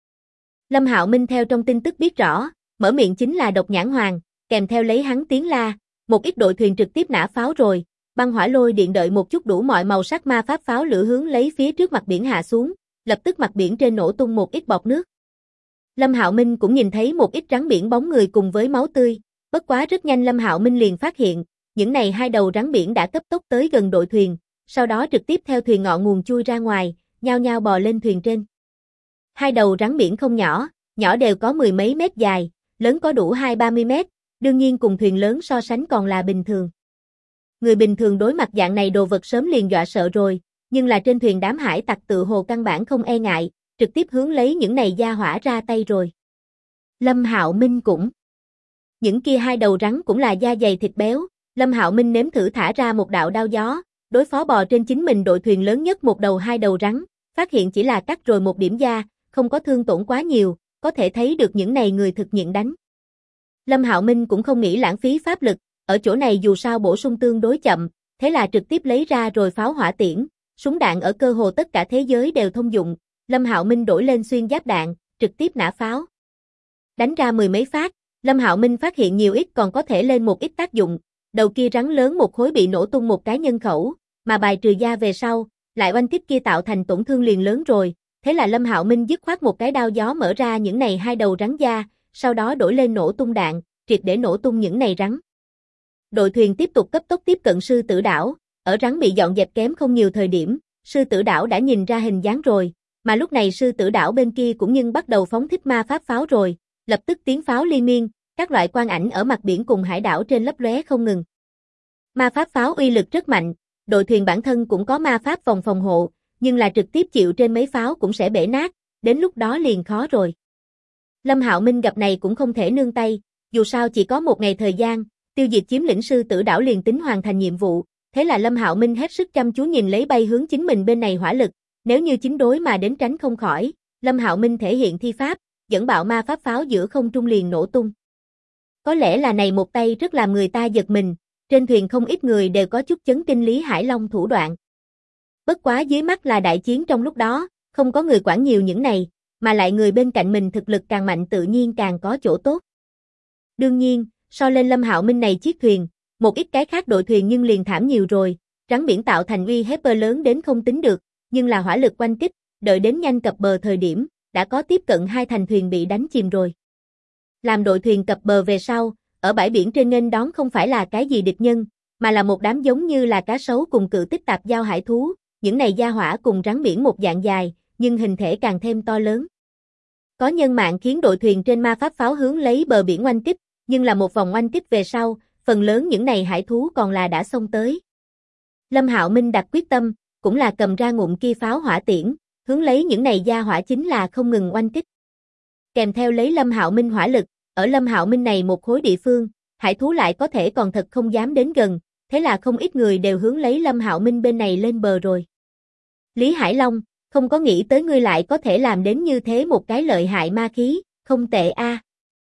Lâm Hạo Minh theo trong tin tức biết rõ, mở miệng chính là Độc Nhãn Hoàng, kèm theo lấy hắn tiếng la, một ít đội thuyền trực tiếp nã pháo rồi, băng hỏa lôi điện đợi một chút đủ mọi màu sắc ma pháp pháo lửa hướng lấy phía trước mặt biển hạ xuống, lập tức mặt biển trên nổ tung một ít bọt nước. Lâm Hạo Minh cũng nhìn thấy một ít rắn biển bóng người cùng với máu tươi, bất quá rất nhanh Lâm Hạo Minh liền phát hiện, những này 2 đầu rắn biển đã cấp tốc tới gần đội thuyền, sau đó trực tiếp theo thuyền ngọ nguồn chui ra ngoài, nhao nhao bò lên thuyền trên. 2 đầu rắn biển không nhỏ, nhỏ đều có 10 mấy mét dài, lớn có đủ 20-30 mét, Đương nhiên cùng thuyền lớn so sánh còn là bình thường. Người bình thường đối mặt dạng này đồ vật sớm liền dọa sợ rồi, nhưng là trên thuyền đám hải tặc tự hồ căn bản không e ngại, trực tiếp hướng lấy những này gia hỏa ra tay rồi. Lâm Hạo Minh cũng. Những kia hai đầu rắn cũng là da dày thịt béo, Lâm Hạo Minh nếm thử thả ra một đạo đao gió, đối phó bò trên chính mình đội thuyền lớn nhất một đầu hai đầu rắn, phát hiện chỉ là cắt rồi một điểm da, không có thương tổn quá nhiều, có thể thấy được những này người thực nhịn đánh. Lâm Hạo Minh cũng không nghĩ lãng phí pháp lực, ở chỗ này dù sao bổ sung tương đối chậm, thế là trực tiếp lấy ra rồi pháo hỏa tiễn, súng đạn ở cơ hồ tất cả thế giới đều thông dụng, Lâm Hạo Minh đổi lên xuyên giáp đạn, trực tiếp nã pháo. Đánh ra mười mấy phát, Lâm Hạo Minh phát hiện nhiều ít còn có thể lên một ít tác dụng, đầu kia rắn lớn một khối bị nổ tung một cái nhân khẩu, mà bài trừ da về sau, lại oanh kích kia tạo thành tổn thương liền lớn rồi, thế là Lâm Hạo Minh dứt khoát một cái đao gió mở ra những này hai đầu rắn da, sau đó đổi lên nổ tung đạn, triệt để nổ tung những này rắn. Đội thuyền tiếp tục cấp tốc tiếp cận sư tử đảo, ở rắn bị dọn dẹp kém không nhiều thời điểm, sư tử đảo đã nhìn ra hình dáng rồi, mà lúc này sư tử đảo bên kia cũng nhưng bắt đầu phóng thích ma pháp pháo rồi, lập tức tiếng pháo liên miên, các loại quang ảnh ở mặt biển cùng hải đảo trên lấp lóe không ngừng. Ma pháp pháo uy lực rất mạnh, đội thuyền bản thân cũng có ma pháp vòng phòng hộ, nhưng là trực tiếp chịu trên mấy pháo cũng sẽ bể nát, đến lúc đó liền khó rồi. Lâm Hạo Minh gặp này cũng không thể nương tay, dù sao chỉ có một ngày thời gian, tiêu diệt chiếm lĩnh sư tử đảo liền tính hoàn thành nhiệm vụ, thế là Lâm Hạo Minh hết sức chăm chú nhìn lấy bay hướng chính mình bên này hỏa lực, nếu như chính đối mà đến tránh không khỏi, Lâm Hạo Minh thể hiện thi pháp, dẫn bạo ma pháp pháo giữa không trung liền nổ tung. Có lẽ là này một tay rất làm người ta giật mình, trên thuyền không ít người đều có chút chấn kinh Lý Hải Long thủ đoạn. Bất quá dưới mắt là đại chiến trong lúc đó, không có người quản nhiều những này, mà lại người bên cạnh mình thực lực càng mạnh tự nhiên càng có chỗ tốt. Đương nhiên, so lên Lâm Hạo Minh này chiếc thuyền, một ít cái khác đội thuyền nhưng liền thảm nhiều rồi, rắn biển tạo thành uy hiếp lớn đến không tính được, nhưng là hỏa lực oanh kích, đợi đến nhanh cập bờ thời điểm, đã có tiếp cận hai thành thuyền bị đánh chìm rồi. Làm đội thuyền cập bờ về sau, ở bãi biển trên nghênh đón không phải là cái gì địch nhân, mà là một đám giống như là cá sấu cùng cự tích tạp giao hải thú, những này gia hỏa cùng rắn biển một dạng dài, nhưng hình thể càng thêm to lớn. Có nhân mạng khiến đội thuyền trên ma pháp pháo hướng lấy bờ biển oanh kích, nhưng là một vòng oanh kích về sau, phần lớn những này hải thú còn là đã xông tới. Lâm Hạo Minh đặt quyết tâm, cũng là cầm ra ngụm kia pháo hỏa tiễn, hướng lấy những này gia hỏa chính là không ngừng oanh kích. Kèm theo lấy Lâm Hạo Minh hỏa lực, ở Lâm Hạo Minh này một khối địa phương, hải thú lại có thể còn thật không dám đến gần, thế là không ít người đều hướng lấy Lâm Hạo Minh bên này lên bờ rồi. Lý Hải Long, không có nghĩ tới ngươi lại có thể làm đến như thế một cái lợi hại ma khí, không tệ a.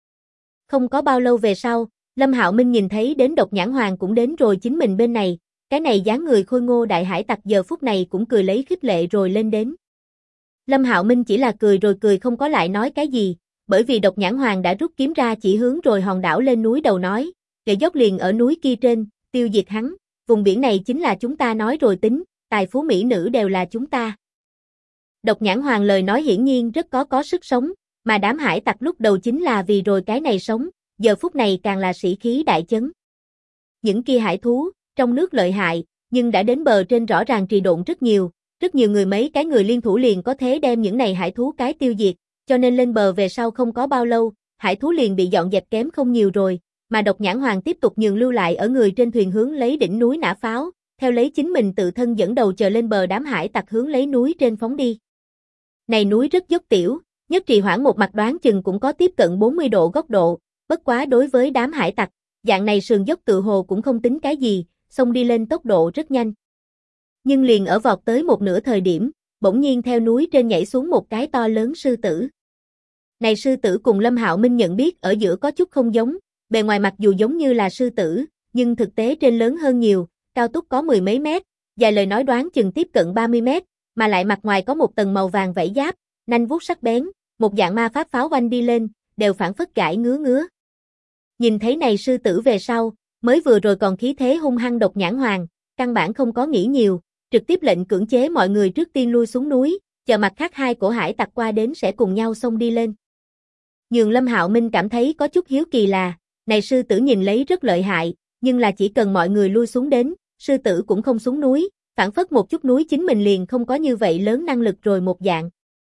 Không có bao lâu về sau, Lâm Hạo Minh nhìn thấy đến Độc Nhãn Hoàng cũng đến rồi chính mình bên này, cái này dáng người khôi ngô đại hải tặc giờ phút này cũng cười lấy khích lệ rồi lên đến. Lâm Hạo Minh chỉ là cười rồi cười không có lại nói cái gì, bởi vì Độc Nhãn Hoàng đã rút kiếm ra chỉ hướng rồi hòn đảo lên núi đầu nói, gậy dốc liền ở núi kia trên, tiêu diệt hắn, vùng biển này chính là chúng ta nói rồi tính, tài phú mỹ nữ đều là chúng ta. Độc Nhãn Hoàng lời nói hiển nhiên rất có sức sống, mà đám hải tặc lúc đầu chính là vì rồi cái này sống, giờ phút này càng là sĩ khí đại chấn. Những kia hải thú, trong nước lợi hại, nhưng đã đến bờ trên rõ ràng trì độn rất nhiều người mấy cái người liên thủ liền có thể đem những này hải thú cái tiêu diệt, cho nên lên bờ về sau không có bao lâu, hải thú liền bị dọn dẹp kém không nhiều rồi, mà Độc Nhãn Hoàng tiếp tục nhường lưu lại ở người trên thuyền hướng lấy đỉnh núi nã pháo, theo lấy chính mình tự thân dẫn đầu chờ lên bờ đám hải tặc hướng lấy núi trên phóng đi. Này núi rất dốc tiểu, nhất trì hoãn một mặt đoán chừng cũng có tiếp cận 40 độ góc độ, bất quá đối với đám hải tặc, dạng này sườn dốc tự hồ cũng không tính cái gì, xông đi lên tốc độ rất nhanh. Nhưng liền ở vọt tới một nửa thời điểm, bỗng nhiên theo núi trên nhảy xuống một cái to lớn sư tử. Này sư tử cùng Lâm Hạo Minh nhận biết ở giữa có chút không giống, bề ngoài mặc dù giống như là sư tử, nhưng thực tế trên lớn hơn nhiều, cao túc có mười mấy mét, dài lời nói đoán chừng tiếp cận 30 mét, mà lại mặt ngoài có một tầng màu vàng vảy giáp, nanh vuốt sắc bén, một dạng ma pháp pháo oanh đi lên, đều phản phất gãi ngứa. Nhìn thấy này sư tử về sau, mới vừa rồi còn khí thế hung hăng Độc Nhãn Hoàng, căn bản không có nghĩ nhiều, trực tiếp lệnh cưỡng chế mọi người trước tiên lui xuống núi, chờ mặt khác hai cổ hải tặc qua đến sẽ cùng nhau xông đi lên. Nhường Lâm Hạo Minh cảm thấy có chút hiếu kỳ là, này sư tử nhìn lấy rất lợi hại, nhưng là chỉ cần mọi người lui xuống đến, sư tử cũng không xuống núi, phản phất một chút núi chính mình liền không có như vậy lớn năng lực rồi một dạng.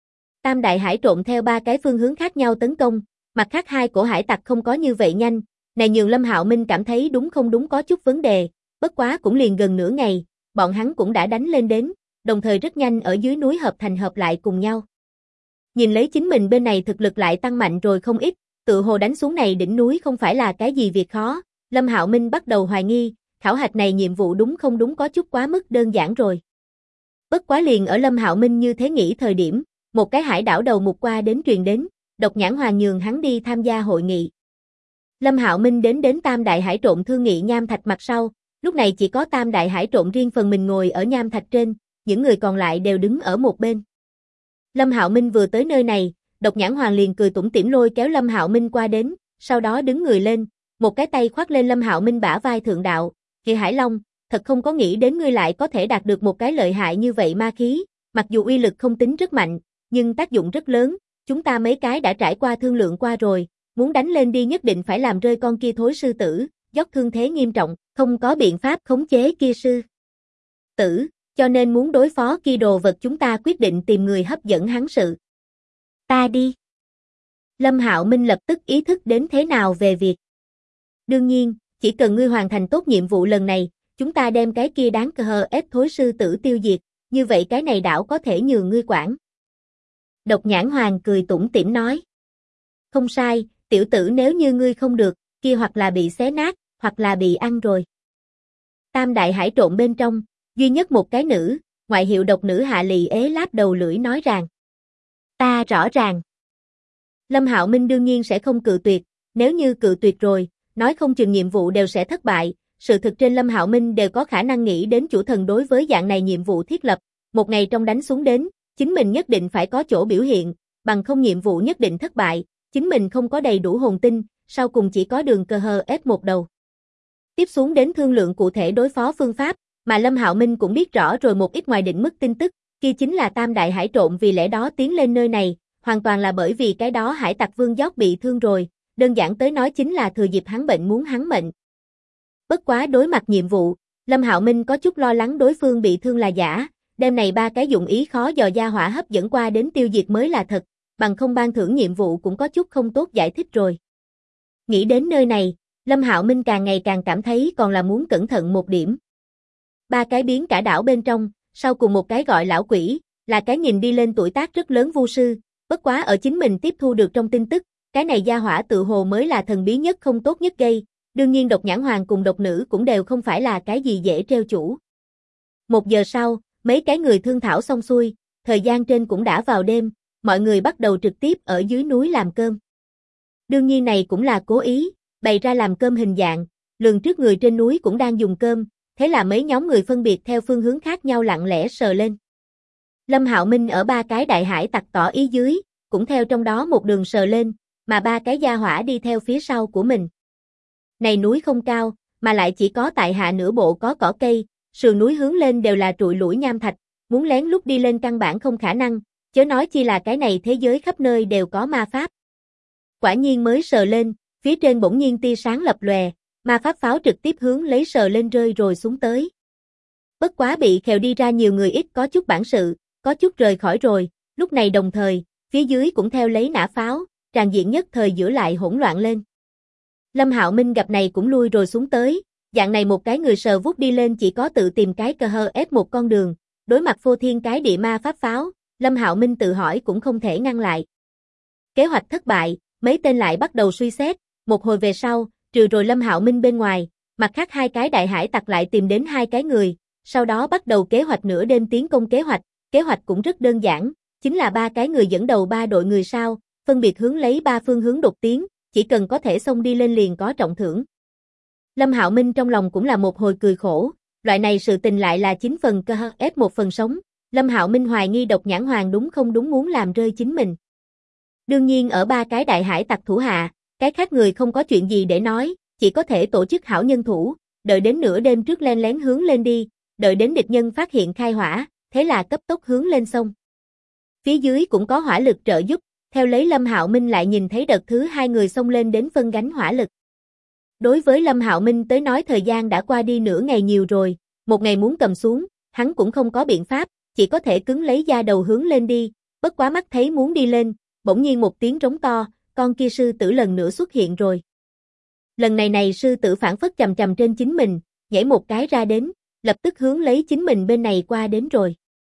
Tam đại hải trộn theo ba cái phương hướng khác nhau tấn công, mặt khác hai cổ hải tặc không có như vậy nhanh, Này nhường Lâm Hạo Minh cảm thấy đúng không đúng có chút vấn đề, bất quá cũng liền gần nửa ngày, bọn hắn cũng đã đánh lên đến, đồng thời rất nhanh ở dưới núi hợp thành hợp lại cùng nhau. Nhìn lấy chính mình bên này thực lực lại tăng mạnh rồi không ít, tự hồ đánh xuống này đỉnh núi không phải là cái gì việc khó, Lâm Hạo Minh bắt đầu hoài nghi, khảo hạch này nhiệm vụ đúng không đúng có chút quá mức đơn giản rồi. Bất quá liền ở Lâm Hạo Minh như thế nghĩ thời điểm, một cái hải đảo đầu mục qua đến truyền đến, Độc Nhãn Hoàng nhường hắn đi tham gia hội nghị. Lâm Hạo Minh đến Tam Đại Hải Trộn thương nghị nham thạch mặt sau, lúc này chỉ có Tam Đại Hải Trộn riêng phần mình ngồi ở nham thạch trên, những người còn lại đều đứng ở một bên. Lâm Hạo Minh vừa tới nơi này, Độc Nhãn Hoàng liền cười tủm tỉm lôi kéo Lâm Hạo Minh qua đến, sau đó đứng người lên, một cái tay khoác lên Lâm Hạo Minh bả vai thượng đạo, "Kỳ Hải Long, thật không có nghĩ đến ngươi lại có thể đạt được một cái lợi hại như vậy ma khí, mặc dù uy lực không tính rất mạnh, nhưng tác dụng rất lớn, chúng ta mấy cái đã trải qua thương lượng qua rồi, muốn đánh lên đi nhất định phải làm rơi con kia thối sư tử, dốc thương thế nghiêm trọng, không có biện pháp khống chế kia sư tử, cho nên muốn đối phó kia đồ vật chúng ta quyết định tìm người hấp dẫn hắn sự. Ta đi." Lâm Hạo Minh lập tức ý thức đến thế nào về việc. "Đương nhiên, chỉ cần ngươi hoàn thành tốt nhiệm vụ lần này, chúng ta đem cái kia đáng cờ ép thối sư tử tiêu diệt, như vậy cái này đảo có thể nhường ngươi quản." Độc Nhãn Hoàng cười tủm tỉm nói. "Không sai, tiểu tử, nếu như ngươi không được, kia hoặc là bị xé nát, hoặc là bị ăn rồi." Tam Đại Hải Trộn bên trong, duy nhất một cái nữ, ngoại hiệu độc nữ Hạ Lị ế láp đầu lưỡi nói rằng. "Ta rõ ràng." Lâm Hạo Minh đương nhiên sẽ không cự tuyệt, nếu như cự tuyệt rồi, nói không chừng nhiệm vụ đều sẽ thất bại, sự thực trên Lâm Hạo Minh đều có khả năng nghĩ đến chủ thần đối với dạng này nhiệm vụ thiết lập, một ngày trong đánh xuống đến, chính mình nhất định phải có chỗ biểu hiện, bằng không nhiệm vụ nhất định thất bại, chính mình không có đầy đủ hồn tinh, sau cùng chỉ có đường cờ hờ ép một đầu. Tiếp xuống đến thương lượng cụ thể đối phó phương pháp, mà Lâm Hạo Minh cũng biết rõ rồi một ít ngoài định mức tin tức, kia chính là Tam Đại Hải Trộn vì lẽ đó tiến lên nơi này, hoàn toàn là bởi vì cái đó Hải Tặc Vương Dốc bị thương rồi, đơn giản tới nói chính là thừa dịp hắn bệnh muốn hắn mệnh. Bất quá đối mặt nhiệm vụ, Lâm Hạo Minh có chút lo lắng đối phương bị thương là giả, đêm này ba cái dụng ý khó dò gia hỏa hấp dẫn qua đến tiêu diệt mới là thật, bằng không ban thưởng nhiệm vụ cũng có chút không tốt giải thích rồi. Nghĩ đến nơi này, Lâm Hạo Minh càng ngày càng cảm thấy còn là muốn cẩn thận một điểm. Ba cái biến cả đảo bên trong, sau cùng một cái gọi lão quỷ, là cái nhìn đi lên tuổi tác rất lớn vu sư, bất quá ở chính mình tiếp thu được trong tin tức, cái này gia hỏa tự hồ mới là thần bí nhất không tốt nhất gây, đương nhiên Độc Nhãn Hoàng cùng độc nữ cũng đều không phải là cái gì dễ treo chủ. 1 giờ sau, mấy cái người thương thảo xong xuôi, thời gian trên cũng đã vào đêm, mọi người bắt đầu trực tiếp ở dưới núi làm cơm. Đương nhiên này cũng là cố ý, bày ra làm cơm hình dạng, lường trước người trên núi cũng đang dùng cơm, thế là mấy nhóm người phân biệt theo phương hướng khác nhau lặng lẽ sờ lên. Lâm Hạo Minh ở ba cái đại hải tặc tỏ ý dưới, cũng theo trong đó một đường sờ lên, mà ba cái gia hỏa đi theo phía sau của mình. Này núi không cao, mà lại chỉ có tại hạ nửa bộ có cỏ cây, sườn núi hướng lên đều là trụi lủi nham thạch, muốn lén lút đi lên căn bản không khả năng, chớ nói chi là cái này thế giới khắp nơi đều có ma pháp. Quả nhiên mới sờ lên, phía trên bỗng nhiên tia sáng lập lòe, ma pháp pháo trực tiếp hướng lấy sờ lên rơi rồi xuống tới. Bất quá bị khèo đi ra nhiều người ít có chút bản sự, có chút rời khỏi rồi, lúc này đồng thời, phía dưới cũng theo lấy nã pháo, tràn diện nhất thời giữa lại hỗn loạn lên. Lâm Hạo Minh gặp này cũng lui rồi xuống tới, dạng này một cái người sờ vút đi lên chỉ có tự tìm cái cờ hờ ép một con đường, đối mặt phô thiên cái địa ma pháp pháo, Lâm Hạo Minh tự hỏi cũng không thể ngăn lại. Kế hoạch thất bại, mấy tên lại bắt đầu suy xét, một hồi về sau, trừ rồi Lâm Hạo Minh bên ngoài, mặt khác hai cái đại hải tặc lại tìm đến hai cái người, sau đó bắt đầu kế hoạch nửa đêm tiến công kế hoạch cũng rất đơn giản, chính là ba cái người dẫn đầu ba đội người sao, phân biệt hướng lấy ba phương hướng đột tiến, chỉ cần có thể xông đi lên liền có trọng thưởng. Lâm Hạo Minh trong lòng cũng là một hồi cười khổ, loại này sự tình lại là 9 phần cơ ép 1 phần sống, Lâm Hạo Minh hoài nghi Độc Nhãn Hoàng đúng không đúng muốn làm rơi chính mình. Đương nhiên ở ba cái đại hải tặc thủ hạ, cái khác người không có chuyện gì để nói, chỉ có thể tổ chức hảo nhân thủ, đợi đến nửa đêm trước len lén hướng lên đi, đợi đến địch nhân phát hiện khai hỏa, thế là cấp tốc hướng lên sông. Phía dưới cũng có hỏa lực trợ giúp, theo lấy Lâm Hạo Minh lại nhìn thấy đợt thứ hai người xông lên đến phân gánh hỏa lực. Đối với Lâm Hạo Minh tới nói thời gian đã qua đi nửa ngày nhiều rồi, một ngày muốn cầm xuống, hắn cũng không có biện pháp, chỉ có thể cứng lấy da đầu hướng lên đi, bất quá mắt thấy muốn đi lên, bỗng nhiên một tiếng trống to, con kia sư tử lần nữa xuất hiện rồi. Lần này sư tử phản phất chầm chầm trên chính mình, nhảy một cái ra đến, lập tức hướng lấy chính mình bên này qua đến rồi.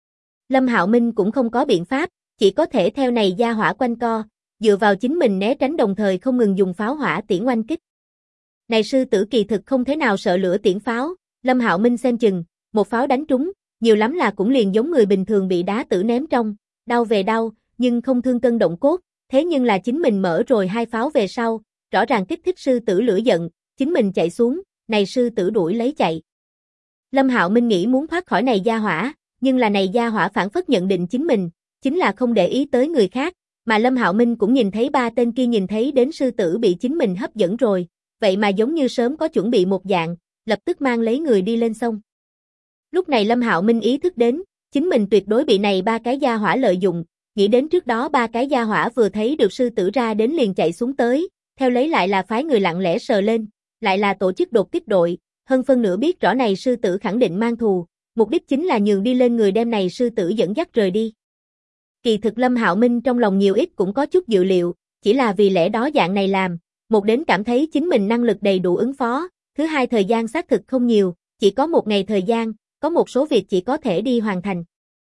Lâm Hạo Minh cũng không có biện pháp, chỉ có thể theo này gia hỏa quanh co, dựa vào chính mình né tránh đồng thời không ngừng dùng pháo hỏa tiễn oanh kích. Này sư tử kỳ thực không thế nào sợ lửa tiễn pháo, Lâm Hạo Minh xem chừng, một pháo đánh trúng, nhiều lắm là cũng liền giống người bình thường bị đá tử ném trong, đau về đau, nhưng không thương cân động cốt, thế nhưng là chính mình mở rồi hai pháo về sau, rõ ràng kích thích sư tử lửa giận, chính mình chạy xuống, này sư tử đuổi lấy chạy. Lâm Hạo Minh nghĩ muốn thoát khỏi này gia hỏa, nhưng là này gia hỏa phản phất nhận định chính mình, chính là không để ý tới người khác, mà Lâm Hạo Minh cũng nhìn thấy ba tên kia nhìn thấy đến sư tử bị chính mình hấp dẫn rồi, vậy mà giống như sớm có chuẩn bị một dạng, lập tức mang lấy người đi lên sông. Lúc này Lâm Hạo Minh ý thức đến, chính mình tuyệt đối bị này ba cái gia hỏa lợi dụng, nghĩ đến trước đó ba cái gia hỏa vừa thấy được sư tử ra đến liền chạy xuống tới, theo lấy lại là phái người lặng lẽ sờ lên, lại là tổ chức đột kích đội, hơn phân nửa biết rõ này sư tử khẳng định mang thù, mục đích chính là nhường đi lên người đem này sư tử dẫn dắt rời đi. Kỳ thực Lâm Hạo Minh trong lòng nhiều ít cũng có chút dự liệu, chỉ là vì lẽ đó dạng này làm, một đến cảm thấy chính mình năng lực đầy đủ ứng phó, thứ hai thời gian xác thực không nhiều, chỉ có một ngày thời gian, có một số việc chỉ có thể đi hoàn thành.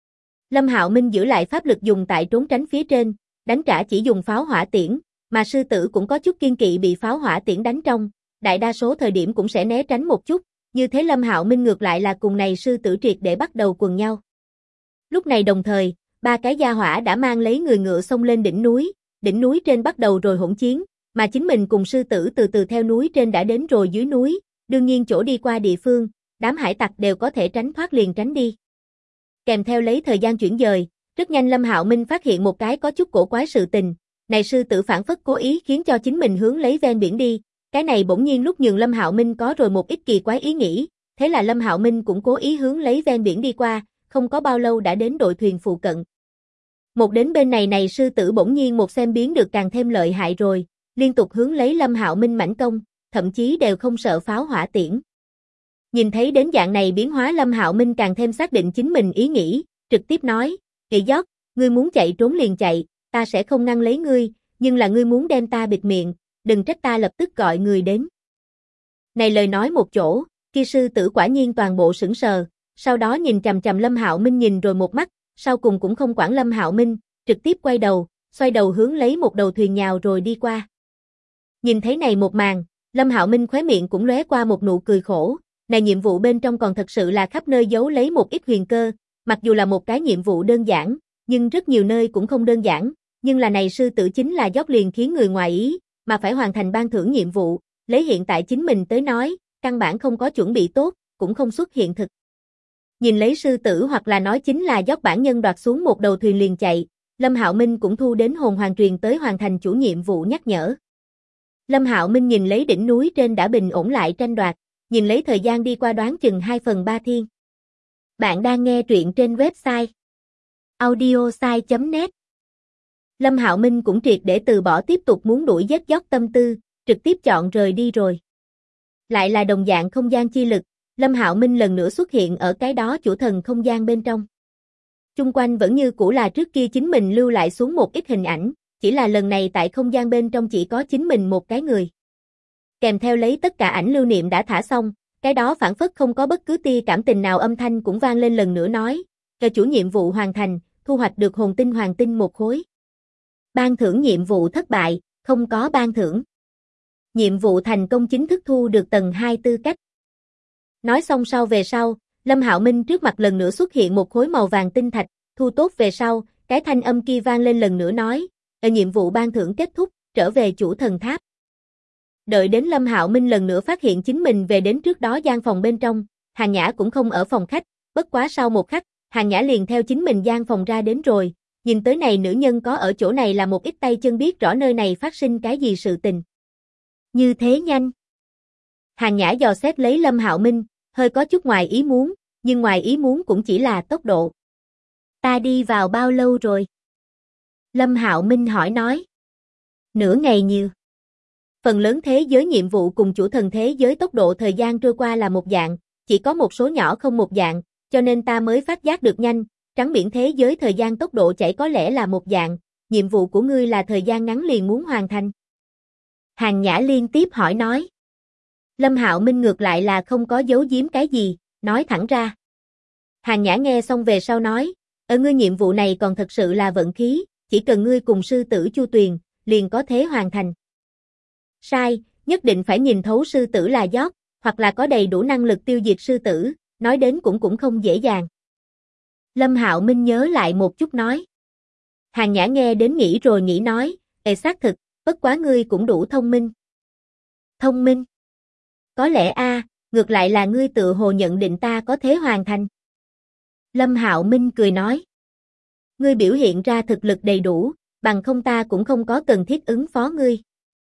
Lâm Hạo Minh giữ lại pháp lực dùng tại trốn tránh phía trên, đánh trả chỉ dùng pháo hỏa tiễn, mà sư tử cũng có chút kiên kỵ bị pháo hỏa tiễn đánh trong, đại đa số thời điểm cũng sẽ né tránh một chút, như thế Lâm Hạo Minh ngược lại là cùng này sư tử triệt để bắt đầu quần nhau. Lúc này đồng thời, ba cái gia hỏa đã mang lấy người ngựa xông lên đỉnh núi trên bắt đầu rồi hỗn chiến, mà chính mình cùng sư tử từ từ theo núi trên đã đến rồi dưới núi, đương nhiên chỗ đi qua địa phương, đám hải tặc đều có thể tránh thoát liền tránh đi. Kèm theo lấy thời gian chuyển dời, rất nhanh Lâm Hạo Minh phát hiện một cái có chút cổ quái sự tình, này sư tử phản phất cố ý khiến cho chính mình hướng lấy ven biển đi, cái này bỗng nhiên lúc nhường Lâm Hạo Minh có rồi một ít kỳ quái ý nghĩ, thế là Lâm Hạo Minh cũng cố ý hướng lấy ven biển đi qua, không có bao lâu đã đến đội thuyền phụ cận. Một đến bên này sư tử bỗng nhiên một xem biến được càng thêm lợi hại rồi, liên tục hướng lấy Lâm Hạo Minh mãnh công, thậm chí đều không sợ pháo hỏa tiễn. Nhìn thấy đến dạng này biến hóa Lâm Hạo Minh càng thêm xác định chính mình ý nghĩ, trực tiếp nói, "Kỵ giót, ngươi muốn chạy trốn liền chạy, ta sẽ không ngăn lấy ngươi, nhưng là ngươi muốn đem ta bịt miệng, đừng trách ta lập tức gọi người đến." Này lời nói một chỗ, kia sư tử quả nhiên toàn bộ sững sờ, sau đó nhìn chằm chằm Lâm Hạo Minh nhìn rồi một mắt, sau cùng cũng không quản Lâm Hạo Minh, trực tiếp quay đầu, xoay đầu hướng lấy một đầu thuyền nhào rồi đi qua. Nhìn thấy này một màn, Lâm Hạo Minh khóe miệng cũng lóe qua một nụ cười khổ, này nhiệm vụ bên trong còn thật sự là khắp nơi giấu lấy một ít huyền cơ, mặc dù là một cái nhiệm vụ đơn giản, nhưng rất nhiều nơi cũng không đơn giản, nhưng là này sư tử chính là dốc liền khiến người ngoài ý, mà phải hoàn thành ban thưởng nhiệm vụ, lấy hiện tại chính mình tới nói, căn bản không có chuẩn bị tốt, cũng không xuất hiện thực. Nhìn lấy sư tử hoặc là nói chính là dốc bản nhân đoạt xuống một đầu thuyền liền chạy, Lâm Hạo Minh cũng thu đến hồn hoàng truyền tới hoàn thành chủ nhiệm vụ nhắc nhở. Lâm Hạo Minh nhìn lấy đỉnh núi trên đã bình ổn lại tranh đoạt, nhìn lấy thời gian đi qua đoán chừng 2/3 thiên. Bạn đang nghe truyện trên website audiosai.net. Lâm Hạo Minh cũng triệt để từ bỏ tiếp tục muốn đuổi giết dốc tâm tư, trực tiếp chọn rời đi rồi. Lại là đồng dạng không gian chi lực, Lâm Hạo Minh lần nữa xuất hiện ở cái đó chủ thần không gian bên trong. Chung quanh vẫn như cũ là trước kia chính mình lưu lại xuống một ít hình ảnh, chỉ là lần này tại không gian bên trong chỉ có chính mình một cái người. Kèm theo lấy tất cả ảnh lưu niệm đã thả xong, cái đó phản phất không có bất cứ tia cảm tình nào âm thanh cũng vang lên lần nữa nói, cho chủ nhiệm vụ hoàn thành, thu hoạch được hồn tinh hoàng tinh một khối. Ban thưởng nhiệm vụ thất bại, không có ban thưởng. Nhiệm vụ thành công chính thức thu được tầng 2 tư cách. Nói xong về sau, Lâm Hạo Minh trước mặt lần nữa xuất hiện một khối màu vàng tinh thạch, thu tốt về sau, cái thanh âm kia vang lên lần nữa nói, nhiệm vụ ban thưởng kết thúc, trở về chủ thần tháp. Đợi đến Lâm Hạo Minh lần nữa phát hiện chính mình về đến trước đó gian phòng bên trong, Hàn Nhã cũng không ở phòng khách, bất quá sau một khắc, Hàn Nhã liền theo chính mình gian phòng ra đến rồi, nhìn tới này nữ nhân có ở chỗ này là một ít tay chân biết rõ nơi này phát sinh cái gì sự tình. Như thế nhanh. Hàn Nhã dò xét lấy Lâm Hạo Minh, hơi có chút ngoài ý muốn, nhưng ngoài ý muốn cũng chỉ là tốc độ. Ta đi vào bao lâu rồi? Lâm Hạo Minh hỏi nói. Nửa ngày nhiều. Phần lớn thế giới nhiệm vụ cùng chủ thần thế giới tốc độ thời gian trôi qua là một dạng, chỉ có một số nhỏ không một dạng, cho nên ta mới phát giác được nhanh, trắng biển thế giới thời gian tốc độ chảy có lẽ là một dạng, nhiệm vụ của ngươi là thời gian ngắn liền muốn hoàn thành. Hàn Nhã liên tiếp hỏi nói. Lâm Hạo Minh ngược lại là không có giấu giếm cái gì, nói thẳng ra. Hàn Nhã nghe xong về sau nói, ở ngươi nhiệm vụ này còn thật sự là vận khí, chỉ cần ngươi cùng sư tử Chu Tuyền, liền có thể hoàn thành. Sai, nhất định phải nhìn thấu sư tử là giót, hoặc là có đầy đủ năng lực tiêu diệt sư tử, nói đến cũng không dễ dàng. Lâm Hạo Minh nhớ lại một chút nói. Hàn Nhã nghe đến nghĩ rồi nghĩ nói, xác thực, bất quá ngươi cũng đủ thông minh. Thông minh? Có lẽ ngược lại là ngươi tự hồ nhận định ta có thể hoàn thành. Lâm Hạo Minh cười nói. Ngươi biểu hiện ra thực lực đầy đủ, bằng không ta cũng không có cần thiết ứng phó ngươi.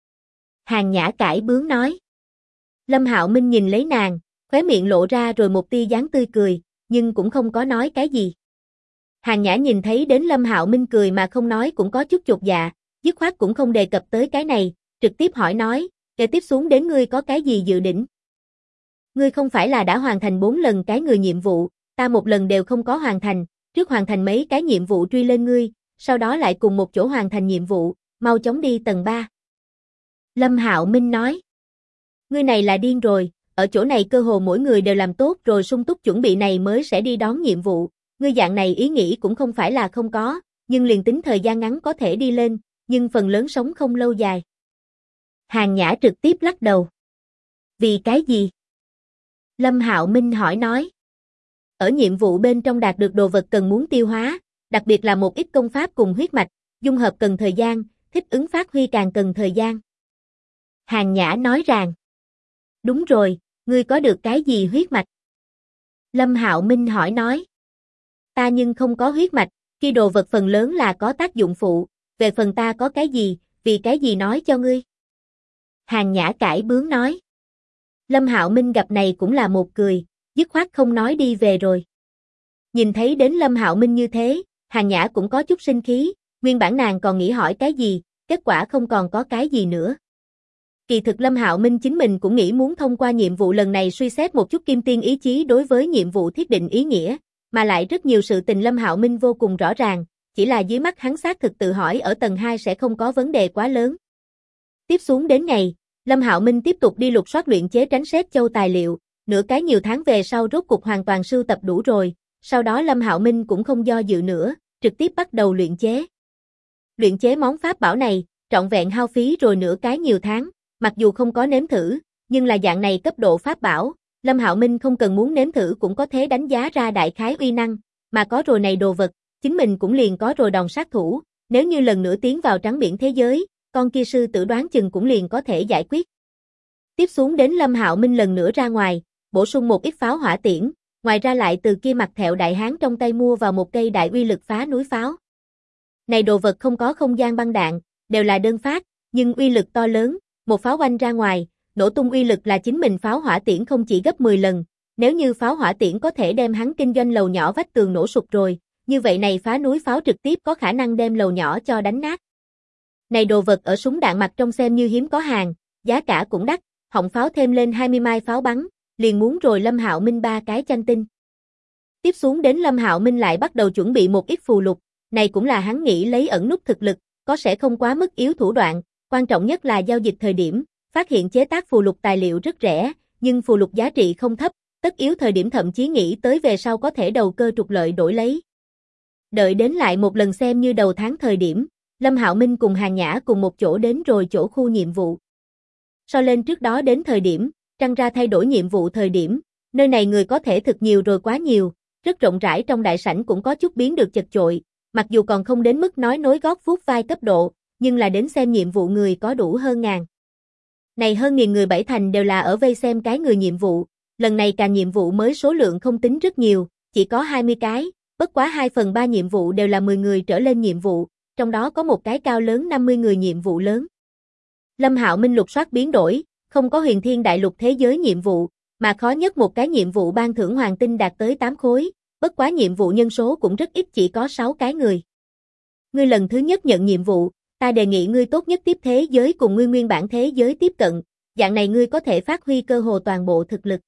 Hàn Nhã cãi bướng nói. Lâm Hạo Minh nhìn lấy nàng, khóe miệng lộ ra rồi một tia dáng tươi cười, nhưng cũng không có nói cái gì. Hàn Nhã nhìn thấy đến Lâm Hạo Minh cười mà không nói cũng có chút chột dạ, dứt khoát cũng không đề cập tới cái này, trực tiếp hỏi nói, kế tiếp xuống đến ngươi có cái gì dự định? Ngươi không phải là đã hoàn thành 4 lần cái người nhiệm vụ, ta một lần đều không có hoàn thành, trước hoàn thành mấy cái nhiệm vụ truy lên ngươi, sau đó lại cùng một chỗ hoàn thành nhiệm vụ, mau chóng đi tầng 3. Lâm Hạo Minh nói, ngươi này là điên rồi, ở chỗ này cơ hồ mỗi người đều làm tốt rồi sung túc chuẩn bị này mới sẽ đi đón nhiệm vụ, ngươi dạng này ý nghĩ cũng không phải là không có, nhưng liền tính thời gian ngắn có thể đi lên, nhưng phần lớn sống không lâu dài. Hàn Nhã trực tiếp lắc đầu. Vì cái gì? Lâm Hạo Minh hỏi nói. Ở nhiệm vụ bên trong đạt được đồ vật cần muốn tiêu hóa, đặc biệt là một ít công pháp cùng huyết mạch, dung hợp cần thời gian, thích ứng phát huy càng cần thời gian. Hàn Nhã nói rằng. Đúng rồi, ngươi có được cái gì huyết mạch? Lâm Hạo Minh hỏi nói. Ta nhưng không có huyết mạch, khi đồ vật phần lớn là có tác dụng phụ, về phần ta có cái gì, vì cái gì nói cho ngươi? Hàn Nhã cãi bướng nói. Lâm Hạo Minh gặp này cũng là một cười, dứt khoát không nói đi về rồi. Nhìn thấy đến Lâm Hạo Minh như thế, Hàn Nhã cũng có chút sinh khí, nguyên bản nàng còn nghĩ hỏi cái gì, kết quả không còn có cái gì nữa. Kỳ thực Lâm Hạo Minh chính mình cũng nghĩ muốn thông qua nhiệm vụ lần này suy xét một chút kim tiên ý chí đối với nhiệm vụ thiết định ý nghĩa, mà lại rất nhiều sự tình Lâm Hạo Minh vô cùng rõ ràng, chỉ là dưới mắt hắn xác thực tự hỏi ở tầng 2 sẽ không có vấn đề quá lớn. Tiếp xuống đến ngày, Lâm Hạo Minh tiếp tục đi lục soát luyện chế tránh xét châu tài liệu, nửa cái nhiều tháng về sau rốt cục hoàn toàn sưu tập đủ rồi, sau đó Lâm Hạo Minh cũng không do dự nữa, trực tiếp bắt đầu luyện chế. Luyện chế món pháp bảo này, trọn vẹn hao phí rồi nửa cái nhiều tháng, mặc dù không có nếm thử, nhưng là dạng này cấp độ pháp bảo, Lâm Hạo Minh không cần muốn nếm thử cũng có thể đánh giá ra đại khái uy năng, mà có rồi này đồ vật, chính mình cũng liền có rồi đòn sát thủ, nếu như lần nữa tiến vào trắng biển thế giới, con kia sư tử đoán chừng cũng liền có thể giải quyết. Tiếp xuống đến Lâm Hạo Minh lần nữa ra ngoài, bổ sung một ít pháo hỏa tiễn, ngoài ra lại từ kia mặt thẹo đại hán trong tay mua vào một cây đại uy lực phá núi pháo. Này đồ vật không có không gian băng đạn, đều là đơn phát, nhưng uy lực to lớn, một pháo oanh ra ngoài, nổ tung uy lực là chính mình pháo hỏa tiễn không chỉ gấp 10 lần, nếu như pháo hỏa tiễn có thể đem hắn kinh doanh lầu nhỏ vách tường nổ sụp rồi, như vậy này phá núi pháo trực tiếp có khả năng đem lầu nhỏ cho đánh nát. Này đồ vật ở súng đạn mặt trong xem như hiếm có hàng, giá cả cũng đắt, họng pháo thêm lên 20 mai pháo bắn, liền muốn rồi Lâm Hạo Minh 3 cái chanh tinh. Tiếp xuống đến Lâm Hạo Minh lại bắt đầu chuẩn bị một ít phù lục, này cũng là hắn nghĩ lấy ẩn nút thực lực, có sẽ không quá mức yếu thủ đoạn, quan trọng nhất là giao dịch thời điểm, phát hiện chế tác phù lục tài liệu rất rẻ, nhưng phù lục giá trị không thấp, tất yếu thời điểm thậm chí nghĩ tới về sau có thể đầu cơ trục lợi đổi lấy. Đợi đến lại một lần xem như đầu tháng thời điểm, Lâm Hạo Minh cùng Hàn Nhã cùng một chỗ đến rồi chỗ khu nhiệm vụ. So lên trước đó đến thời điểm, trăng ra thay đổi nhiệm vụ thời điểm, nơi này người có thể thực nhiều rồi quá nhiều, rất rộng rãi trong đại sảnh cũng có chút biến được chật chội, mặc dù còn không đến mức nói nối gót vuốt vai cấp độ, nhưng là đến xem nhiệm vụ người có đủ hơn ngàn. Này hơn nghìn người bảy thành đều là ở vây xem cái người nhiệm vụ, lần này càng nhiệm vụ mới số lượng không tính rất nhiều, chỉ có 20 cái, bất quá 2/3 nhiệm vụ đều là 10 người trở lên nhiệm vụ, trong đó có một cái cao lớn 50 người nhiệm vụ lớn. Lâm Hạo Minh lục soát biến đổi, không có huyền thiên đại lục thế giới nhiệm vụ, mà khó nhất một cái nhiệm vụ ban thưởng hoàng tinh đạt tới 8 khối, bất quá nhiệm vụ nhân số cũng rất ít chỉ có 6 cái người. Ngươi lần thứ nhất nhận nhiệm vụ, ta đề nghị ngươi tốt nhất tiếp thế giới cùng ngươi nguyên bản thế giới tiếp cận, dạng này ngươi có thể phát huy cơ hồ toàn bộ thực lực.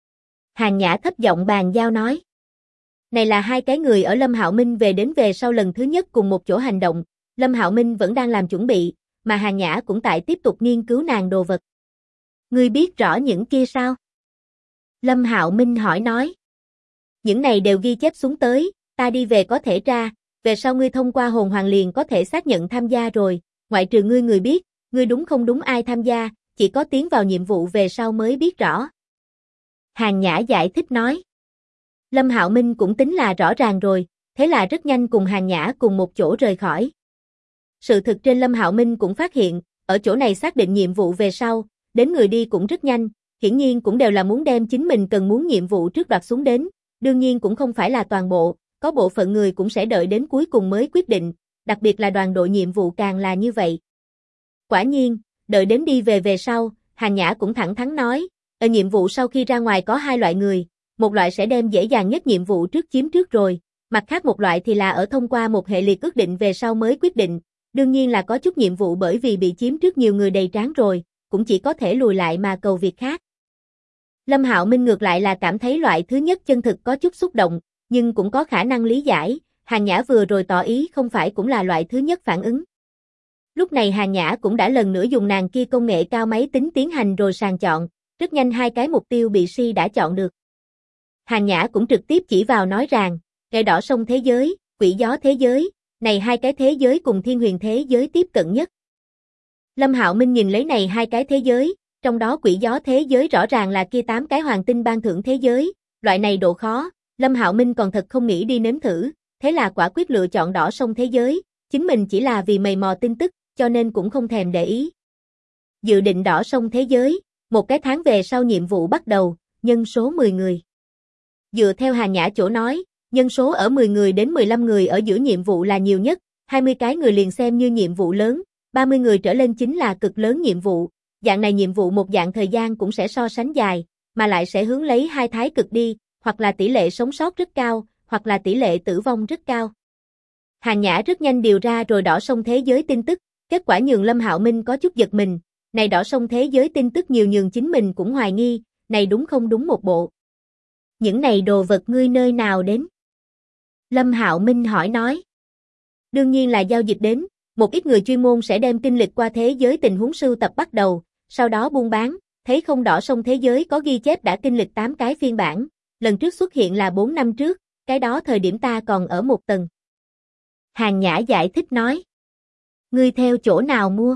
Hàn Nhã thấp giọng bàn giao nói. Này là hai cái người ở Lâm Hạo Minh về đến về sau lần thứ nhất cùng một chỗ hành động, Lâm Hạo Minh vẫn đang làm chuẩn bị, mà Hàn Nhã cũng tại tiếp tục nghiên cứu nàng đồ vật. Ngươi biết rõ những kia sao? Lâm Hạo Minh hỏi nói. Những này đều ghi chép xuống tới, ta đi về có thể tra, về sau ngươi thông qua hồn hoàng liền có thể xác nhận tham gia rồi, ngoại trừ ngươi người biết, ngươi đúng không đúng ai tham gia, chỉ có tiến vào nhiệm vụ về sau mới biết rõ. Hàn Nhã giải thích nói. Lâm Hạo Minh cũng tính là rõ ràng rồi, thế là rất nhanh cùng Hàn Nhã cùng một chỗ rời khỏi. Sự thực trên Lâm Hạo Minh cũng phát hiện, ở chỗ này xác định nhiệm vụ về sau, đến người đi cũng rất nhanh, hiển nhiên cũng đều là muốn đem chính mình cần muốn nhiệm vụ trước đoạt xuống đến, đương nhiên cũng không phải là toàn bộ, có bộ phận người cũng sẽ đợi đến cuối cùng mới quyết định, đặc biệt là đoàn đội nhiệm vụ càng là như vậy. Quả nhiên, đợi đến đi về sau, Hàn Nhã cũng thẳng thắn nói, ở nhiệm vụ sau khi ra ngoài có hai loại người, một loại sẽ đem dễ dàng nhất nhiệm vụ trước chiếm trước rồi, mặt khác một loại thì là ở thông qua một hệ liệt ước định về sau mới quyết định, đương nhiên là có chút nhiệm vụ bởi vì bị chiếm trước nhiều người đầy trán rồi, cũng chỉ có thể lùi lại mà cầu việc khác. Lâm Hạo Minh ngược lại là cảm thấy loại thứ nhất chân thực có chút xúc động, nhưng cũng có khả năng lý giải, Hàn Nhã vừa rồi tỏ ý không phải cũng là loại thứ nhất phản ứng. Lúc này Hàn Nhã cũng đã lần nữa dùng nàng kia công nghệ cao máy tính tiến hành rồi sàng chọn, rất nhanh hai cái mục tiêu bị Si đã chọn được. Hàn Nhã cũng trực tiếp chỉ vào nói rằng, Gai đỏ sông thế giới, quỷ gió thế giới, này hai cái thế giới cùng thiên huyền thế giới tiếp cận nhất. Lâm Hạo Minh nhìn lấy này hai cái thế giới, trong đó quỷ gió thế giới rõ ràng là kia 8 cái hoàng tinh ban thưởng thế giới, loại này độ khó, Lâm Hạo Minh còn thật không nghĩ đi nếm thử, thế là quả quyết lựa chọn đỏ sông thế giới, chính mình chỉ là vì mày mò tin tức, cho nên cũng không thèm để ý. Dự định đỏ sông thế giới, một cái tháng về sau nhiệm vụ bắt đầu, nhân số 10 người. Dựa theo Hàn Nhã chỗ nói, nhân số ở 10 người đến 15 người ở giữa nhiệm vụ là nhiều nhất, 20 cái người liền xem như nhiệm vụ lớn, 30 người trở lên chính là cực lớn nhiệm vụ, dạng này nhiệm vụ một dạng thời gian cũng sẽ so sánh dài, mà lại sẽ hướng lấy hai thái cực đi, hoặc là tỷ lệ sống sót rất cao, hoặc là tỷ lệ tử vong rất cao. Hàn Nhã rất nhanh điều ra rồi đỏ sông thế giới tin tức, kết quả nhường Lâm Hạo Minh có chút giật mình, này đỏ sông thế giới tin tức nhiều nhường chính mình cũng hoài nghi, này đúng không đúng một bộ. Những này đồ vật ngươi nơi nào đến? Lâm Hạo Minh hỏi nói. Đương nhiên là giao dịch đến, một ít người chuyên môn sẽ đem kinh lịch qua thế giới tình huống sưu tập bắt đầu, sau đó buôn bán, thấy không đỏ sông thế giới có ghi chép đã kinh lịch 8 cái phiên bản, lần trước xuất hiện là 4 năm trước, cái đó thời điểm ta còn ở một tầng. Hàn Nhã giải thích nói. Ngươi theo chỗ nào mua?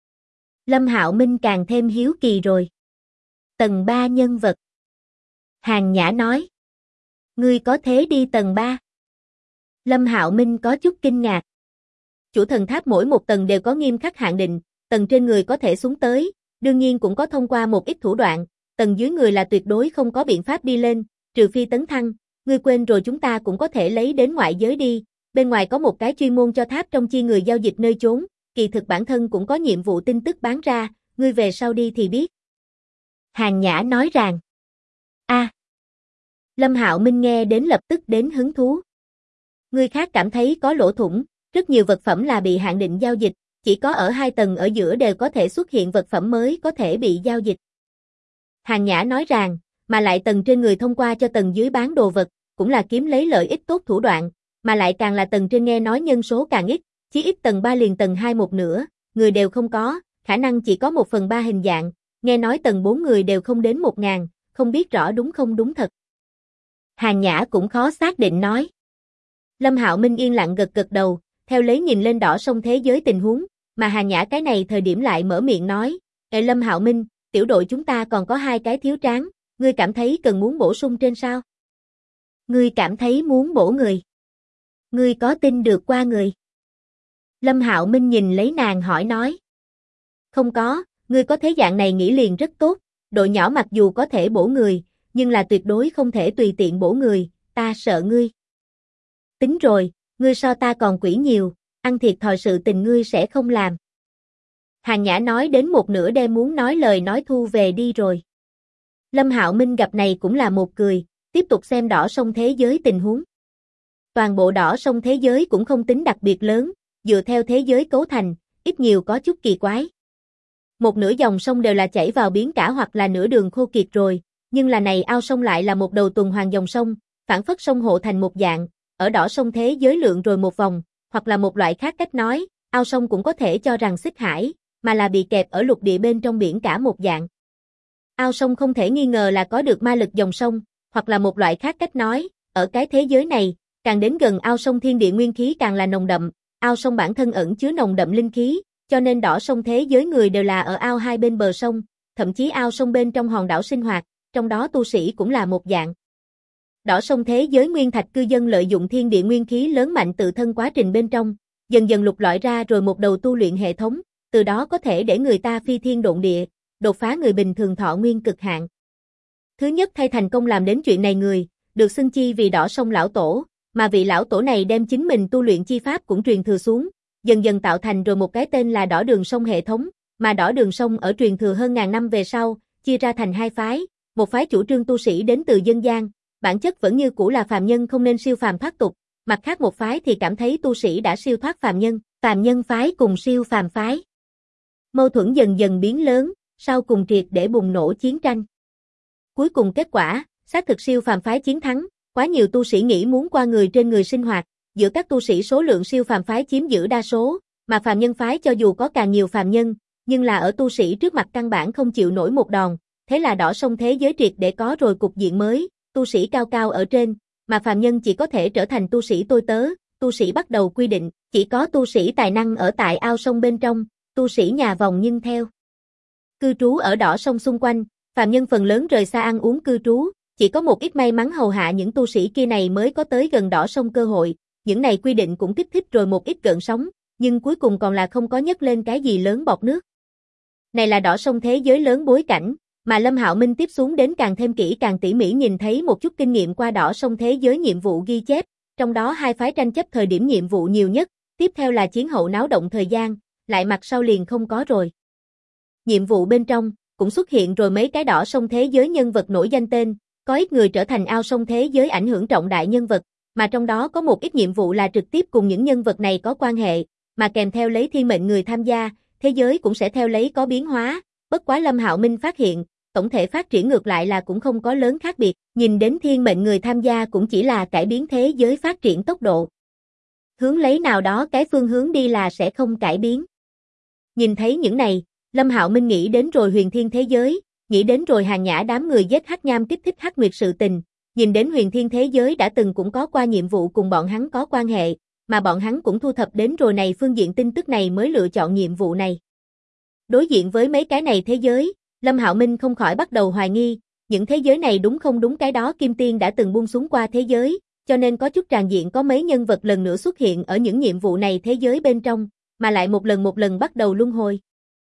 Lâm Hạo Minh càng thêm hiếu kỳ rồi. Tầng 3 nhân vật. Hàn Nhã nói. Ngươi có thế đi tầng 3? Lâm Hạo Minh có chút kinh ngạc. Chủ thần tháp mỗi một tầng đều có nghiêm khắc hạn định, tầng trên người có thể xuống tới, đương nhiên cũng có thông qua một ít thủ đoạn, tầng dưới người là tuyệt đối không có biện pháp đi lên, trừ phi tấn thăng, ngươi quên rồi chúng ta cũng có thể lấy đến ngoại giới đi, bên ngoài có một cái chuyên môn cho tháp trong chi người giao dịch nơi chốn, kỳ thực bản thân cũng có nhiệm vụ tin tức bán ra, ngươi về sau đi thì biết. Hàn Nhã nói rằng. Lâm Hạo Minh nghe đến lập tức đến hứng thú. Người khác cảm thấy có lỗ thủng, rất nhiều vật phẩm là bị hạn định giao dịch, chỉ có ở 2 tầng ở giữa đều có thể xuất hiện vật phẩm mới có thể bị giao dịch. Hàn Nhã nói rằng, mà lại tầng trên người thông qua cho tầng dưới bán đồ vật, cũng là kiếm lấy lợi ích tốt thủ đoạn, mà lại càng là tầng trên nghe nói nhân số càng ít, chí ít tầng 3 liền tầng 2 một nửa, người đều không có, khả năng chỉ có 1/3 hình dạng, nghe nói tầng 4 người đều không đến 1000, không biết rõ đúng không đúng thật. Hàn Nhã cũng khó xác định nói. Lâm Hạo Minh yên lặng gật gật đầu, theo lấy nhìn lên đỏ sông thế giới tình huống, mà Hàn Nhã cái này thời điểm lại mở miệng nói, Ê Lâm Hạo Minh, tiểu đội chúng ta còn có 2 cái thiếu tráng, ngươi cảm thấy cần muốn bổ sung trên sao? Ngươi cảm thấy muốn bổ người? Ngươi có tin được qua người? Lâm Hạo Minh nhìn lấy nàng hỏi nói. Không có, ngươi có thế dạng này nghĩ liền rất tốt, đội nhỏ mặc dù có thể bổ người, nhưng là tuyệt đối không thể tùy tiện bổ người, ta sợ ngươi. Tính rồi, ngươi so ta còn quỷ nhiều, ăn thiệt thòi sự tình ngươi sẽ không làm. Hàn Nhã nói đến một nửa đem muốn nói lời nói thu về đi rồi. Lâm Hạo Minh gặp này cũng là một cười, tiếp tục xem đỏ sông thế giới tình huống. Toàn bộ đỏ sông thế giới cũng không tính đặc biệt lớn, dựa theo thế giới cấu thành, ít nhiều có chút kỳ quái. Một nửa dòng sông đều là chảy vào biển cả hoặc là nửa đường khô kiệt rồi, nhưng là này ao sông lại là một đầu tuần hoàn dòng sông, phản phất sông hộ thành một dạng, ở đỏ sông thế giới lượn rồi một vòng, hoặc là một loại khác cách nói, ao sông cũng có thể cho rằng xích hải, mà là bị kẹp ở lục địa bên trong biển cả một dạng. Ao sông không thể nghi ngờ là có được ma lực dòng sông, hoặc là một loại khác cách nói, ở cái thế giới này, càng đến gần ao sông thiên địa nguyên khí càng là nồng đậm, ao sông bản thân ẩn chứa nồng đậm linh khí, cho nên đỏ sông thế giới người đều là ở ao hai bên bờ sông, thậm chí ao sông bên trong hòn đảo sinh hoạt, trong đó tu sĩ cũng là một dạng. Đỏ sông thế giới nguyên thạch cư dân lợi dụng thiên địa nguyên khí lớn mạnh tự thân quá trình bên trong, dần dần lục lọi ra rồi một đầu tu luyện hệ thống, từ đó có thể để người ta phi thiên độn địa, đột phá người bình thường thọ nguyên cực hạn. Thứ nhất thay thành công làm đến chuyện này người, được xưng chi vì đỏ sông lão tổ, mà vị lão tổ này đem chính mình tu luyện chi pháp cũng truyền thừa xuống, dần dần tạo thành rồi một cái tên là đỏ đường sông hệ thống, mà đỏ đường sông ở truyền thừa hơn ngàn năm về sau, chia ra thành hai phái, một phái chủ trương tu sĩ đến từ dân gian, bản chất vẫn như cũ là phàm nhân không nên siêu phàm thoát tục, mặt khác một phái thì cảm thấy tu sĩ đã siêu thoát phàm nhân phái cùng siêu phàm phái. Mâu thuẫn dần dần biến lớn, sau cùng triệt để bùng nổ chiến tranh. Cuối cùng kết quả, xác thực siêu phàm phái chiến thắng, quá nhiều tu sĩ nghĩ muốn qua người trên người sinh hoạt, giữa các tu sĩ số lượng siêu phàm phái chiếm giữ đa số, mà phàm nhân phái cho dù có càng nhiều phàm nhân, nhưng là ở tu sĩ trước mặt căn bản không chịu nổi một đòn, thế là đỏ sông thế giới triệt để có rồi cục diện mới, tu sĩ cao cao ở trên, mà phàm nhân chỉ có thể trở thành tu sĩ tôi tớ, tu sĩ bắt đầu quy định, chỉ có tu sĩ tài năng ở tại ao sông bên trong, tu sĩ nhà vòng nhưng theo. Cư trú ở đỏ sông xung quanh, phàm nhân phần lớn rời xa ăn uống cư trú, chỉ có một ít may mắn hầu hạ những tu sĩ kia này mới có tới gần đỏ sông cơ hội, những này quy định cũng kích thích rồi một ít gợn sóng, nhưng cuối cùng còn là không có nhấc lên cái gì lớn bọt nước. Này là đỏ sông thế giới lớn bối cảnh, mà Lâm Hạo Minh tiếp xuống đến càng thêm kỹ càng tỉ mỉ nhìn thấy một chút kinh nghiệm qua đỏ sông thế giới nhiệm vụ ghi chép, trong đó hai phái tranh chấp thời điểm nhiệm vụ nhiều nhất, tiếp theo là chiến hậu náo động thời gian, lại mặt sau liền không có rồi. Nhiệm vụ bên trong, cũng xuất hiện rồi mấy cái đỏ sông thế giới nhân vật nổi danh tên, có ít người trở thành ao sông thế giới ảnh hưởng trọng đại nhân vật, mà trong đó có một ít nhiệm vụ là trực tiếp cùng những nhân vật này có quan hệ, mà kèm theo lấy thiên mệnh người tham gia, thế giới cũng sẽ theo lấy có biến hóa, bất quá Lâm Hạo Minh phát hiện, tổng thể phát triển ngược lại là cũng không có lớn khác biệt, nhìn đến thiên mệnh người tham gia cũng chỉ là cải biến thế giới phát triển tốc độ. Hướng lấy nào đó cái phương hướng đi là sẽ không cải biến. Nhìn thấy những này, Lâm Hạo Minh nghĩ đến rồi huyền thiên thế giới, nghĩ đến rồi Hàng Nhã đám người giết Hắc Nham kích thích Hắc Nguyệt sự tình, nhìn đến huyền thiên thế giới đã từng cũng có qua nhiệm vụ cùng bọn hắn có quan hệ, mà bọn hắn cũng thu thập đến rồi này phương diện tin tức này mới lựa chọn nhiệm vụ này. Đối diện với mấy cái này thế giới, Lâm Hạo Minh không khỏi bắt đầu hoài nghi, những thế giới này đúng không đúng cái đó Kim Tiên đã từng buông xuống qua thế giới, cho nên có chút tràn diện có mấy nhân vật lần nữa xuất hiện ở những nhiệm vụ này thế giới bên trong, mà lại một lần bắt đầu luân hồi.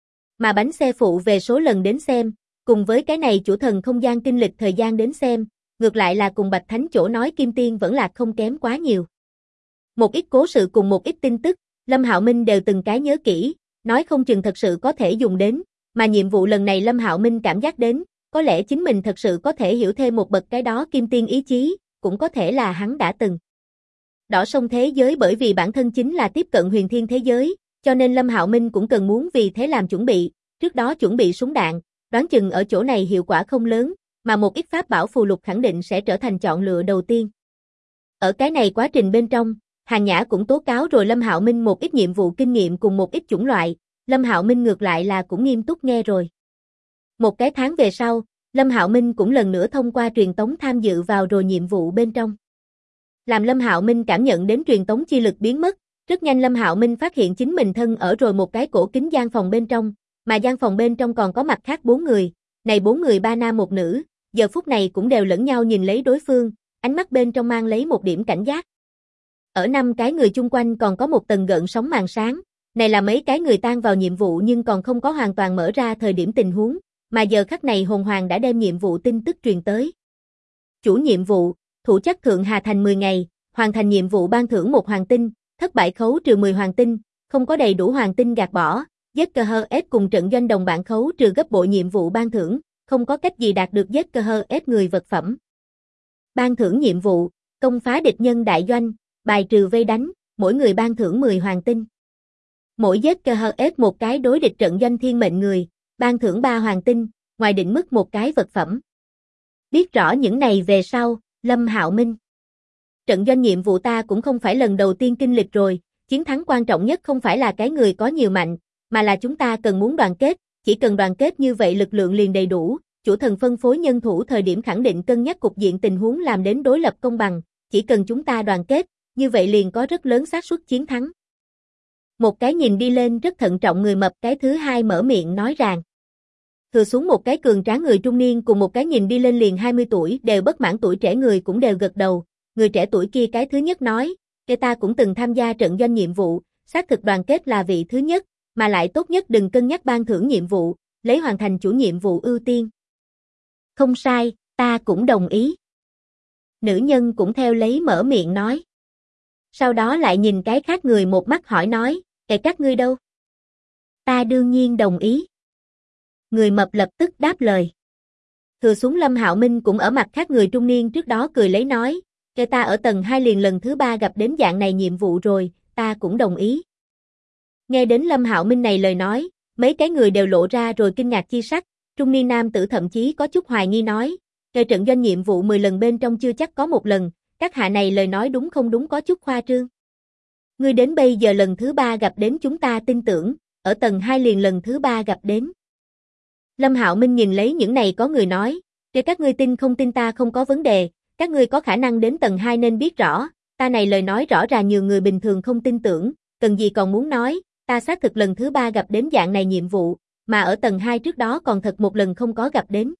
Mà bánh xe phụ về số lần đến xem, cùng với cái này chủ thần không gian kinh lịch thời gian đến xem, ngược lại là cùng Bạch Thánh chỗ nói Kim Tiên vẫn là không kém quá nhiều. Một ít cố sự cùng một ít tin tức, Lâm Hạo Minh đều từng cái nhớ kỹ, nói không chừng thật sự có thể dùng đến, mà nhiệm vụ lần này Lâm Hạo Minh cảm giác đến, có lẽ chính mình thật sự có thể hiểu thêm một bậc cái đó Kim Tiên ý chí, cũng có thể là hắn đã từng. Đỏ sông thế giới bởi vì bản thân chính là tiếp cận huyền thiên thế giới, cho nên Lâm Hạo Minh cũng cần muốn vì thế làm chuẩn bị, trước đó chuẩn bị súng đạn, đoán chừng ở chỗ này hiệu quả không lớn, mà một ít pháp bảo phù lục khẳng định sẽ trở thành chọn lựa đầu tiên. Ở cái này quá trình bên trong, Hàng Nhã cũng tố cáo rồi Lâm Hạo Minh một ít nhiệm vụ kinh nghiệm cùng một ít chủng loại, Lâm Hạo Minh ngược lại là cũng nghiêm túc nghe rồi. Một cái tháng về sau, Lâm Hạo Minh cũng lần nữa thông qua truyền tống tham dự vào rồi nhiệm vụ bên trong. Làm Lâm Hạo Minh cảm nhận đến truyền tống chi lực biến mất, rất nhanh Lâm Hạo Minh phát hiện chính mình thân ở rồi một cái cổ kính gian phòng bên trong, mà gian phòng bên trong còn có mặt khác 4 người, này 4 người 3 nam 1 nữ, giờ phút này cũng đều lẫn nhau nhìn lấy đối phương, ánh mắt bên trong mang lấy một điểm cảnh giác. Ở 5 cái người chung quanh còn có một tầng gợn sóng màn sáng, này là mấy cái người tan vào nhiệm vụ nhưng còn không có hoàn toàn mở ra thời điểm tình huống, mà giờ khắc này hồn hoàng đã đem nhiệm vụ tin tức truyền tới. Chủ nhiệm vụ, thủ chắc Thượng Hà Thành 10 ngày, hoàn thành nhiệm vụ ban thưởng 1 hoàng tinh, thất bại khấu trừ 10 hoàng tinh, không có đầy đủ hoàng tinh gạt bỏ, ZKHS cùng trận doanh đồng bạn khấu trừ gấp bội nhiệm vụ ban thưởng, không có cách gì đạt được ZKHS người vật phẩm. Ban thưởng nhiệm vụ, công phá địch nhân đại doanh, bài trừ vây đánh, mỗi người ban thưởng 10 hoàng tinh. Mỗi ZKHS một cái đối địch trận doanh thiên mệnh người, ban thưởng 3 hoàng tinh, ngoài định mức một cái vật phẩm. Biết rõ những này về sau, Lâm Hạo Minh. Trận doanh nhiệm vụ ta cũng không phải lần đầu tiên kinh lịch rồi, chiến thắng quan trọng nhất không phải là cái người có nhiều mạnh, mà là chúng ta cần muốn đoàn kết, chỉ cần đoàn kết như vậy lực lượng liền đầy đủ, chủ thần phân phối nhân thủ thời điểm khẳng định cân nhắc cục diện tình huống làm đến đối lập công bằng, chỉ cần chúng ta đoàn kết, như vậy liền có rất lớn xác suất chiến thắng. Một cái nhìn đi lên rất thận trọng người mập cái thứ hai mở miệng nói rằng. Thừa xuống một cái cường tráng người trung niên cùng một cái nhìn đi lên liền 20 tuổi đều bất mãn tuổi trẻ người cũng đều gật đầu, người trẻ tuổi kia cái thứ nhất nói, cái ta cũng từng tham gia trận doanh nhiệm vụ, xác thực đoàn kết là vị thứ nhất, mà lại tốt nhất đừng cân nhắc ban thưởng nhiệm vụ, lấy hoàn thành chủ nhiệm vụ ưu tiên. Không sai, ta cũng đồng ý. Nữ nhân cũng theo lấy mở miệng nói. Sau đó lại nhìn cái khác người một mắt hỏi nói, các ngươi đâu? Ta đương nhiên đồng ý. Người mập lập tức đáp lời. Thừa xuống Lâm Hạo Minh cũng ở mặt khác người trung niên trước đó cười lấy nói, ta ở tầng 2 liền lần thứ 3 gặp đến dạng này nhiệm vụ rồi, ta cũng đồng ý. Nghe đến Lâm Hạo Minh này lời nói, mấy cái người đều lộ ra rồi kinh ngạc chi sắc, trung niên nam tử thậm chí có chút hoài nghi nói, trận doanh nhiệm vụ 10 lần bên trong chưa chắc có một lần, các hạ này lời nói đúng không đúng có chút khoa trương. Ngươi đến bây giờ lần thứ 3 gặp đến chúng ta tin tưởng, ở tầng 2 liền lần thứ 3 gặp đến. Lâm Hạo Minh nhìn lấy những này có người nói, các ngươi tin không tin ta không có vấn đề, các ngươi có khả năng đến tầng 2 nên biết rõ, ta này lời nói rõ ràng nhiều người bình thường không tin tưởng, cần gì còn muốn nói, ta xác thực lần thứ 3 gặp đến dạng này nhiệm vụ, mà ở tầng 2 trước đó còn thật một lần không có gặp đến.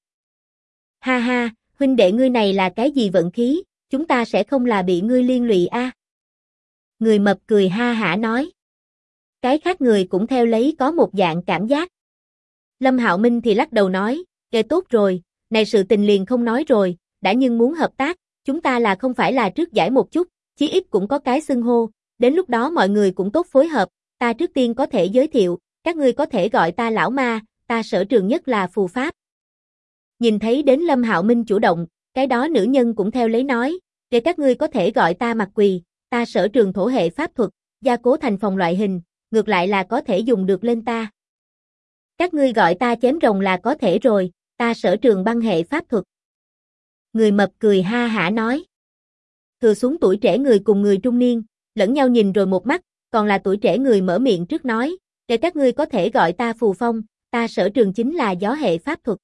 Ha ha, huynh đệ ngươi này là cái gì vận khí, chúng ta sẽ không là bị ngươi liên lụy a? Người mập cười ha hả nói. Cái khác người cũng theo lấy có một dạng cảm giác. Lâm Hạo Minh thì lắc đầu nói, tốt rồi, này sự tình liền không nói rồi, đã nhưng muốn hợp tác, chúng ta là không phải là trước giải một chút, chí ít cũng có cái xưng hô, đến lúc đó mọi người cũng tốt phối hợp, ta trước tiên có thể giới thiệu, các ngươi có thể gọi ta lão ma, ta sở trường nhất là phù pháp. Nhìn thấy đến Lâm Hạo Minh chủ động, cái đó nữ nhân cũng theo lấy nói, các ngươi có thể gọi ta Mặt Quỳ, ta sở trường thổ hệ pháp thuật, gia cố thành phòng loại hình, ngược lại là có thể dùng được lên ta. Các ngươi gọi ta Chém Rồng là có thể rồi, ta sở trường băng hệ pháp thuật. Người mập cười ha hả nói. Thừa xuống tuổi trẻ người cùng người trung niên, lẫn nhau nhìn rồi một mắt, còn là tuổi trẻ người mở miệng trước nói, các ngươi có thể gọi ta Phù Phong, ta sở trường chính là gió hệ pháp thuật.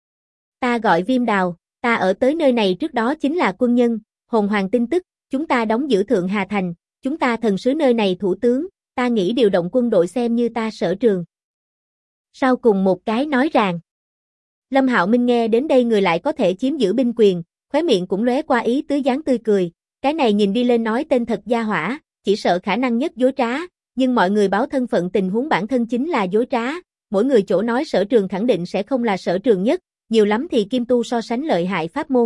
Ta gọi Viêm Đào, ta ở tới nơi này trước đó chính là quân nhân, hồn hoàng tin tức, chúng ta đóng giữ Thượng Hà Thành, chúng ta thần sứ nơi này thủ tướng, ta nghĩ điều động quân đội xem như ta sở trường. Sau cùng một cái nói rằng, Lâm Hạo Minh nghe đến đây người lại có thể chiếm giữ binh quyền, khóe miệng cũng lóe qua ý tứ dáng tươi cười, cái này nhìn đi lên nói tên thật gia hỏa, chỉ sợ khả năng nhất dối trá, nhưng mọi người báo thân phận tình huống bản thân chính là dối trá, mỗi người chỗ nói sở trường khẳng định sẽ không là sở trường nhất, nhiều lắm thì kim tu so sánh lợi hại pháp môn.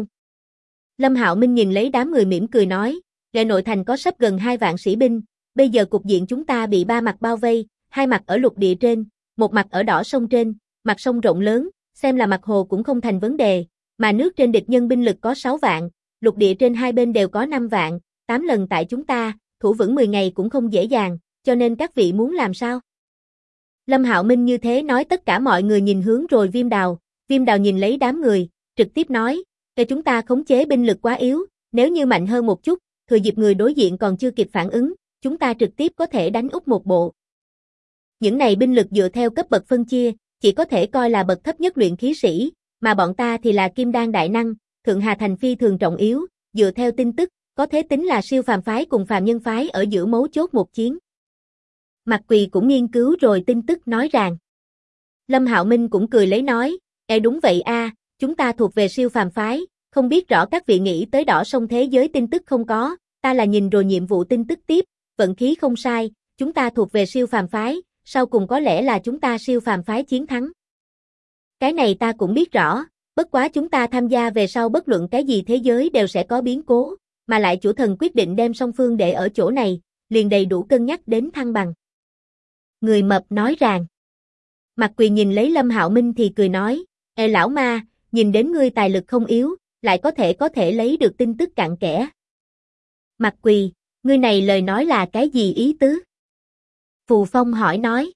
Lâm Hạo Minh nhìn lấy đám người mỉm cười nói, Lệ Nội Thành có sắp gần 2 vạn sĩ binh, bây giờ cục diện chúng ta bị 3 mặt bao vây, 2 mặt ở lục địa trên, một mặt ở đỏ sông trên, mặt sông rộng lớn, xem là mặt hồ cũng không thành vấn đề, mà nước trên địch nhân binh lực có 6 vạn, lục địa trên hai bên đều có 5 vạn, 8 lần tại chúng ta, thủ vững 10 ngày cũng không dễ dàng, cho nên các vị muốn làm sao? Lâm Hạo Minh như thế nói tất cả mọi người nhìn hướng rồi Viêm Đào nhìn lấy đám người, trực tiếp nói, chúng ta khống chế binh lực quá yếu, nếu như mạnh hơn một chút, thừa dịp người đối diện còn chưa kịp phản ứng, chúng ta trực tiếp có thể đánh úp một bộ. Những này binh lực dựa theo cấp bậc phân chia, chỉ có thể coi là bậc thấp nhất luyện khí sĩ, mà bọn ta thì là kim đan đại năng, Thượng Hà Thành phi thường trọng yếu, dựa theo tin tức, có thể tính là siêu phàm phái cùng phàm nhân phái ở giữa mấu chốt một chiến. Mặt Quỳ cũng nghiên cứu rồi tin tức nói rằng. Lâm Hạo Minh cũng cười lấy nói, đúng vậy a, chúng ta thuộc về siêu phàm phái, không biết rõ các vị nghĩ tới đỏ sông thế giới tin tức không có, ta là nhìn rồi nhiệm vụ tin tức tiếp, vận khí không sai, chúng ta thuộc về siêu phàm phái, sau cùng có lẽ là chúng ta siêu phàm phái chiến thắng. Cái này ta cũng biết rõ, bất quá chúng ta tham gia về sau bất luận cái gì thế giới đều sẽ có biến cố, mà lại chủ thần quyết định đem song phương để ở chỗ này, liền đầy đủ cân nhắc đến thăng bằng. Người mập nói rằng. Mặt Quỳ nhìn lấy Lâm Hạo Minh thì cười nói, lão ma, nhìn đến ngươi tài lực không yếu, lại có thể lấy được tin tức cặn kẽ. Mặt Quỳ, ngươi này lời nói là cái gì ý tứ? Phù Phong hỏi nói.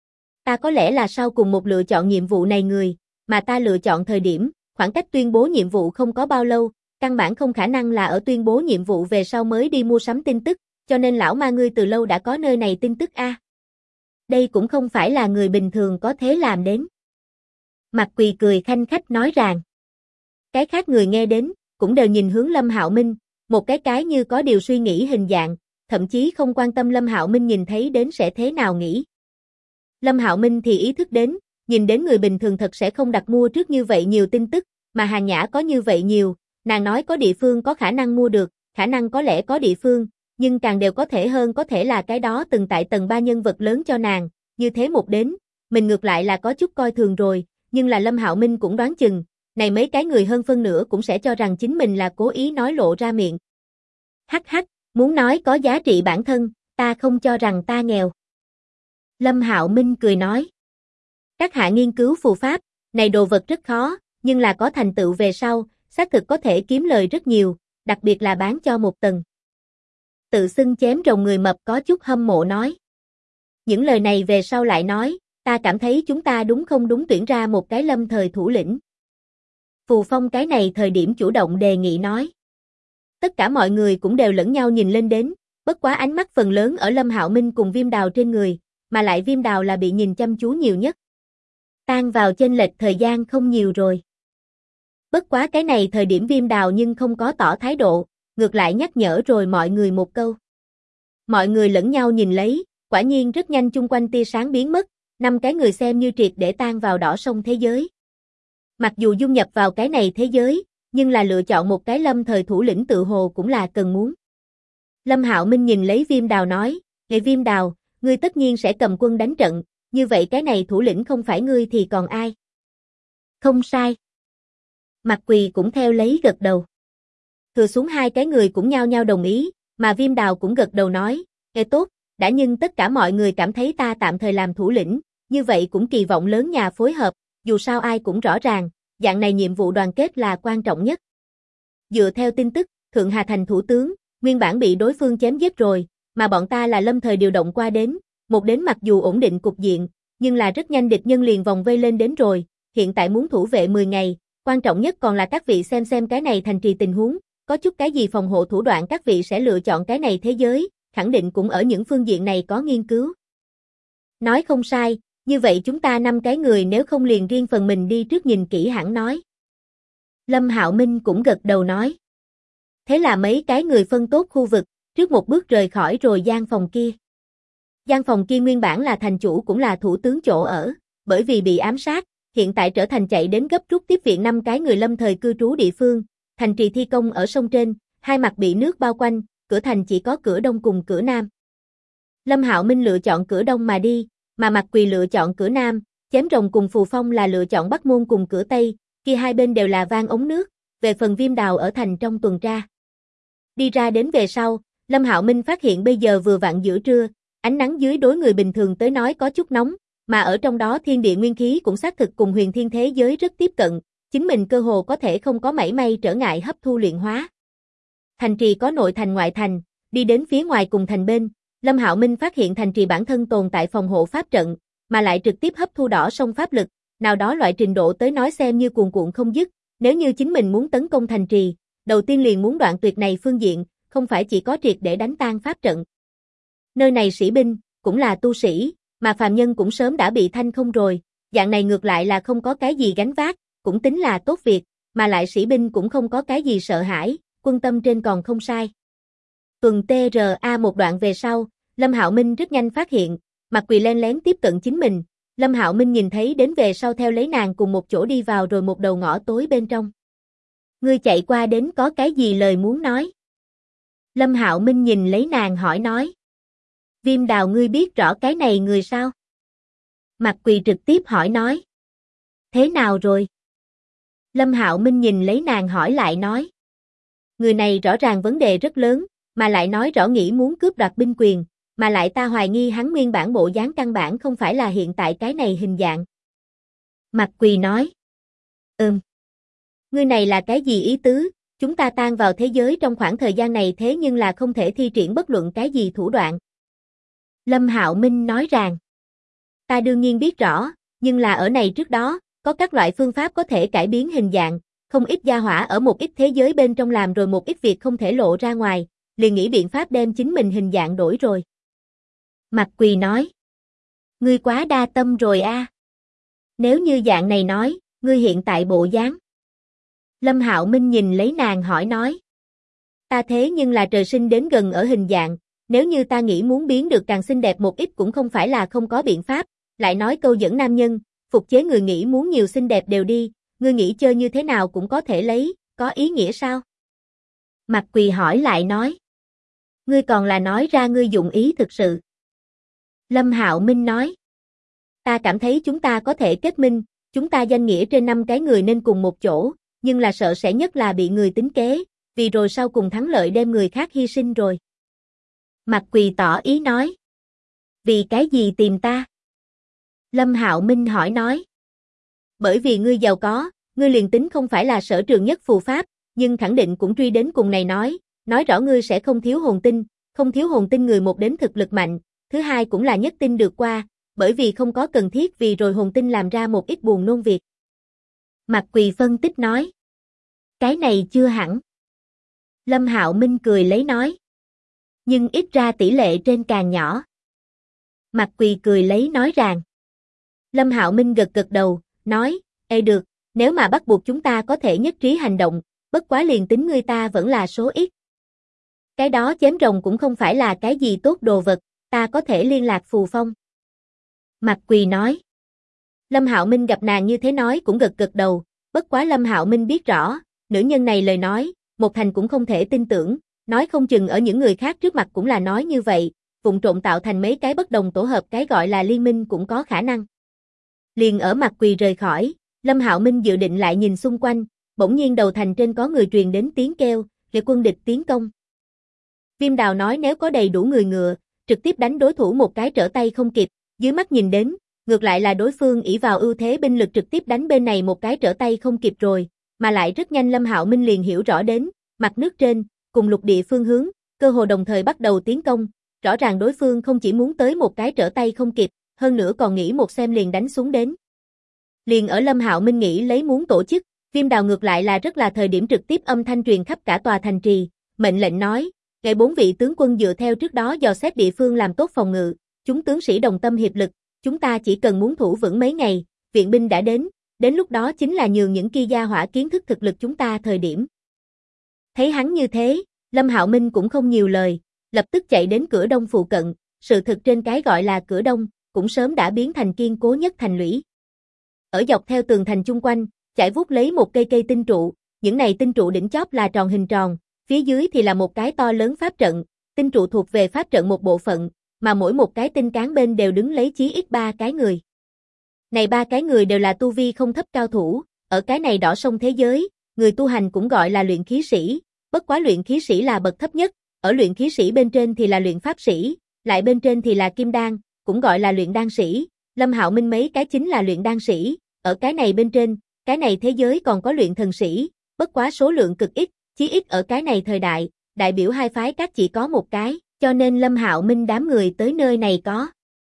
Ta có lẽ là sau cùng một lựa chọn nhiệm vụ này người, mà ta lựa chọn thời điểm, khoảng cách tuyên bố nhiệm vụ không có bao lâu, căn bản không khả năng là ở tuyên bố nhiệm vụ về sau mới đi mua sắm tin tức, cho nên lão ma ngươi từ lâu đã có nơi này tin tức a. Đây cũng không phải là người bình thường có thế làm đến. Mặt Quỳ cười khanh khách nói rằng. Cái khác người nghe đến, cũng đều nhìn hướng Lâm Hạo Minh, một cái như có điều suy nghĩ hình dạng, thậm chí không quan tâm Lâm Hạo Minh nhìn thấy đến sẽ thế nào nghĩ. Lâm Hạo Minh thì ý thức đến, nhìn đến người bình thường thật sẽ không đặt mua trước như vậy nhiều tin tức, mà Hàng Nhã có như vậy nhiều, nàng nói có địa phương có khả năng mua được, khả năng có lẽ có địa phương, nhưng càng đều có thể hơn có thể là cái đó từng tại tầng 3 nhân vật lớn cho nàng, như thế một đến, mình ngược lại là có chút coi thường rồi, nhưng là Lâm Hạo Minh cũng đoán chừng, này mấy cái người hơn phân nửa cũng sẽ cho rằng chính mình là cố ý nói lộ ra miệng. Hắc hắc, muốn nói có giá trị bản thân, ta không cho rằng ta nghèo. Lâm Hạo Minh cười nói. Các hạ nghiên cứu phù pháp, này đồ vật rất khó, nhưng là có thành tựu về sau, xác thực có thể kiếm lời rất nhiều, đặc biệt là bán cho một tầng. Tự xưng chém rồng người mập có chút hâm mộ nói. Những lời này về sau lại nói, ta cảm thấy chúng ta đúng không đúng tuyển ra một cái lâm thời thủ lĩnh. Phù Phong cái này thời điểm chủ động đề nghị nói. Tất cả mọi người cũng đều lẫn nhau nhìn lên đến, bất quá ánh mắt phần lớn ở Lâm Hạo Minh cùng Viêm Đào trên người, mà lại Viêm Đào là bị nhìn chăm chú nhiều nhất. Tan vào chênh lệch thời gian không nhiều rồi. Bất quá cái này thời điểm Viêm Đào nhưng không có tỏ thái độ, ngược lại nhắc nhở rồi mọi người một câu. Mọi người lẫn nhau nhìn lấy, quả nhiên rất nhanh chung quanh tia sáng biến mất, 5 cái người xem như triệt để tan vào đỏ sông thế giới. Mặc dù dung nhập vào cái này thế giới, nhưng là lựa chọn một cái lâm thời thủ lĩnh tự hồ cũng là cần muốn. Lâm Hạo Minh nhìn lấy Viêm Đào nói, "Nghệ Viêm Đào, ngươi tất nhiên sẽ cầm quân đánh trận, như vậy cái này thủ lĩnh không phải ngươi thì còn ai?" Không sai. Mặt Quỳ cũng theo lấy gật đầu. Thừa xuống 2 cái người cũng nhao nhao đồng ý, mà Viêm Đào cũng gật đầu nói, "Nghe tốt, đã nhưng tất cả mọi người cảm thấy ta tạm thời làm thủ lĩnh, như vậy cũng kỳ vọng lớn nhà phối hợp, dù sao ai cũng rõ ràng, dạng này nhiệm vụ đoàn kết là quan trọng nhất." Dựa theo tin tức, Thượng Hà Thành thủ tướng, nguyên bản bị đối phương chém giết rồi, mà bọn ta là lâm thời điều động qua đến, một đến mặc dù ổn định cục diện, nhưng là rất nhanh địch nhân liền vòng vây lên đến rồi, hiện tại muốn thủ vệ 10 ngày, quan trọng nhất còn là các vị xem cái này thành trì tình huống, có chút cái gì phòng hộ thủ đoạn các vị sẽ lựa chọn cái này thế giới, khẳng định cũng ở những phương diện này có nghiên cứu. Nói không sai, như vậy chúng ta 5 cái người nếu không liền riêng phần mình đi trước nhìn kỹ hẳn nói. Lâm Hạo Minh cũng gật đầu nói. Thế là mấy cái người phân tốt khu vực, trước một bước rời khỏi rồi gian phòng kia. Gian phòng kia nguyên bản là thành chủ cũng là thủ tướng chỗ ở, bởi vì bị ám sát, hiện tại trở thành chạy đến gấp rút tiếp viện 5 cái người lâm thời cư trú địa phương, thành trì thi công ở sông trên, hai mặt bị nước bao quanh, cửa thành chỉ có cửa đông cùng cửa nam. Lâm Hạo Minh lựa chọn cửa đông mà đi, mà Mặt Quỳ lựa chọn cửa nam, Chém Rồng cùng Phù Phong là lựa chọn Bắc Môn cùng cửa tây, kia hai bên đều là van ống nước, về phần Viêm Đào ở thành trong tuần tra. Đi ra đến về sau, Lâm Hạo Minh phát hiện bây giờ vừa vặn giữa trưa, ánh nắng dưới đối người bình thường tới nói có chút nóng, mà ở trong đó thiên địa nguyên khí cũng xác thực cùng huyền thiên thế giới rất tiếp cận, chính mình cơ hồ có thể không có mảy may trở ngại hấp thu luyện hóa. Thành trì có nội thành ngoại thành, đi đến phía ngoài cùng thành bên, Lâm Hạo Minh phát hiện thành trì bản thân tồn tại phòng hộ pháp trận, mà lại trực tiếp hấp thu đỏ sông pháp lực, nào đó loại trình độ tới nói xem như cuồn cuộn không dứt, nếu như chính mình muốn tấn công thành trì, đầu tiên liền muốn đoạn tuyệt này phương diện, không phải chỉ có triệt để đánh tan pháp trận. Nơi này sĩ binh, cũng là tu sĩ, mà phàm nhân cũng sớm đã bị thanh không rồi, dạng này ngược lại là không có cái gì gánh vác, cũng tính là tốt việc, mà lại sĩ binh cũng không có cái gì sợ hãi, quân tâm trên còn không sai. Tuần TRA một đoạn về sau, Lâm Hạo Minh rất nhanh phát hiện, Mặt Quỳ len lén tiếp cận chính mình, Lâm Hạo Minh nhìn thấy đến về sau theo lấy nàng cùng một chỗ đi vào rồi một đầu ngõ tối bên trong. Ngươi chạy qua đến có cái gì lời muốn nói? Lâm Hạo Minh nhìn lấy nàng hỏi nói. Viêm Đào ngươi biết rõ cái này người sao? Mặt Quỳ trực tiếp hỏi nói. Thế nào rồi? Lâm Hạo Minh nhìn lấy nàng hỏi lại nói. Người này rõ ràng vấn đề rất lớn, mà lại nói rõ nghĩ muốn cướp đoạt binh quyền, mà lại ta hoài nghi hắn nguyên bản bộ dáng căn bản không phải là hiện tại cái này hình dạng. Mặt Quỳ nói. Ngươi này là cái gì ý tứ, chúng ta tan vào thế giới trong khoảng thời gian này thế nhưng là không thể thi triển bất luận cái gì thủ đoạn. Lâm Hạo Minh nói rằng. Ta đương nhiên biết rõ, nhưng là ở này trước đó, có các loại phương pháp có thể cải biến hình dạng, không ít gia hỏa ở một ít thế giới bên trong làm rồi một ít việc không thể lộ ra ngoài, liền nghĩ biện pháp đem chính mình hình dạng đổi rồi. Mặt Quỳ nói. Ngươi quá đa tâm rồi a. Nếu như dạng này nói, ngươi hiện tại bộ dáng. Lâm Hạo Minh nhìn lấy nàng hỏi nói. Ta thế nhưng là trời sinh đến gần ở hình dạng, nếu như ta nghĩ muốn biến được càng xinh đẹp một ít cũng không phải là không có biện pháp, lại nói câu dẫn nam nhân, phục chế người nghĩ muốn nhiều xinh đẹp đều đi, ngươi nghĩ chơi như thế nào cũng có thể lấy, có ý nghĩa sao? Mạc Quỳ hỏi lại nói. Ngươi còn là nói ra ngươi dụng ý thực sự. Lâm Hạo Minh nói. Ta cảm thấy chúng ta có thể kết minh, chúng ta danh nghĩa trên 5 cái người nên cùng một chỗ, nhưng là sợ sẽ nhất là bị người tính kế, vì rồi sau cùng thắng lợi đem người khác hy sinh rồi. Mạc Quỳ tỏ ý nói. Vì cái gì tìm ta? Lâm Hạo Minh hỏi nói. Bởi vì ngươi giàu có, ngươi liền tính không phải là sở trường nhất phù pháp, nhưng khẳng định cũng truy đến cùng này nói rõ ngươi sẽ không thiếu hồn tinh, không thiếu hồn tinh người một đến thực lực mạnh, thứ hai cũng là nhất tinh được qua, bởi vì không có cần thiết vì rồi hồn tinh làm ra một ít buồn nôn việc. Mạc Quỳ phân tích nói. Cái này chưa hẳn. Lâm Hạo Minh cười lấy nói. Nhưng ít ra tỷ lệ trên càng nhỏ. Mạc Quỳ cười lấy nói rằng. Lâm Hạo Minh gật gật đầu, nói, ê được, nếu mà bắt buộc chúng ta có thể nhất trí hành động, bất quá liền tính ngươi ta vẫn là số ít. Cái đó chém rồng cũng không phải là cái gì tốt đồ vật, ta có thể liên lạc Phù Phong. Mạc Quỳ nói. Lâm Hạo Minh gặp nàng như thế nói cũng gật gật đầu, bất quá Lâm Hạo Minh biết rõ, nữ nhân này lời nói, một thành cũng không thể tin tưởng, nói không chừng ở những người khác trước mặt cũng là nói như vậy, vụng trộn tạo thành mấy cái bất đồng tổ hợp cái gọi là liên minh cũng có khả năng. Liền ở Mạc Quỳ rời khỏi, Lâm Hạo Minh dự định lại nhìn xung quanh, bỗng nhiên đầu thành trên có người truyền đến tiếng kêu, "Liệt quân địch tiến công." Viêm Đào nói nếu có đầy đủ người ngựa, trực tiếp đánh đối thủ một cái trở tay không kịp, dưới mắt nhìn đến, ngược lại là đối phương ỷ vào ưu thế binh lực trực tiếp đánh bên này một cái trở tay không kịp rồi, mà lại rất nhanh Lâm Hạo Minh liền hiểu rõ đến, mặt nước trên, cùng lục địa phương hướng, cơ hồ đồng thời bắt đầu tiến công, rõ ràng đối phương không chỉ muốn tới một cái trở tay không kịp, hơn nữa còn nghĩ một xem liền đánh xuống đến. Liền ở Lâm Hạo Minh nghĩ lấy muốn tổ chức, Viêm Đào ngược lại là rất là thời điểm trực tiếp âm thanh truyền khắp cả tòa thành trì, mệnh lệnh nói, ngày 4 vị tướng quân dựa theo trước đó dò xét địa phương làm tốt phòng ngự, chúng tướng sĩ đồng tâm hiệp lực, chúng ta chỉ cần muốn thủ vững mấy ngày, viện binh đã đến lúc đó chính là nhường những kia gia hỏa kiến thức thực lực chúng ta thời điểm. Thấy hắn như thế, Lâm Hạo Minh cũng không nhiều lời, lập tức chạy đến cửa đông phụ cận, sự thực trên cái gọi là cửa đông, cũng sớm đã biến thành kiên cố nhất thành lũy. Ở dọc theo tường thành chung quanh, chải vuốt lấy một cây cây tinh trụ, những này tinh trụ đỉnh chóp là tròn hình tròn, phía dưới thì là một cái to lớn pháp trận, tinh trụ thuộc về pháp trận một bộ phận, mà mỗi một cái tinh cán bên đều đứng lấy chí ít 3 cái người. Này 3 cái người đều là tu vi không thấp cao thủ, ở cái này đỏ sông thế giới, người tu hành cũng gọi là luyện khí sĩ, bất quá luyện khí sĩ là bậc thấp nhất, ở luyện khí sĩ bên trên thì là luyện pháp sĩ, lại bên trên thì là kim đan, cũng gọi là luyện đan sĩ, Lâm Hạo Minh mấy cái chính là luyện đan sĩ, ở cái này bên trên, cái này thế giới còn có luyện thần sĩ, bất quá số lượng cực ít, chí ít ở cái này thời đại, đại biểu hai phái các chỉ có một cái, cho nên Lâm Hạo Minh đám người tới nơi này có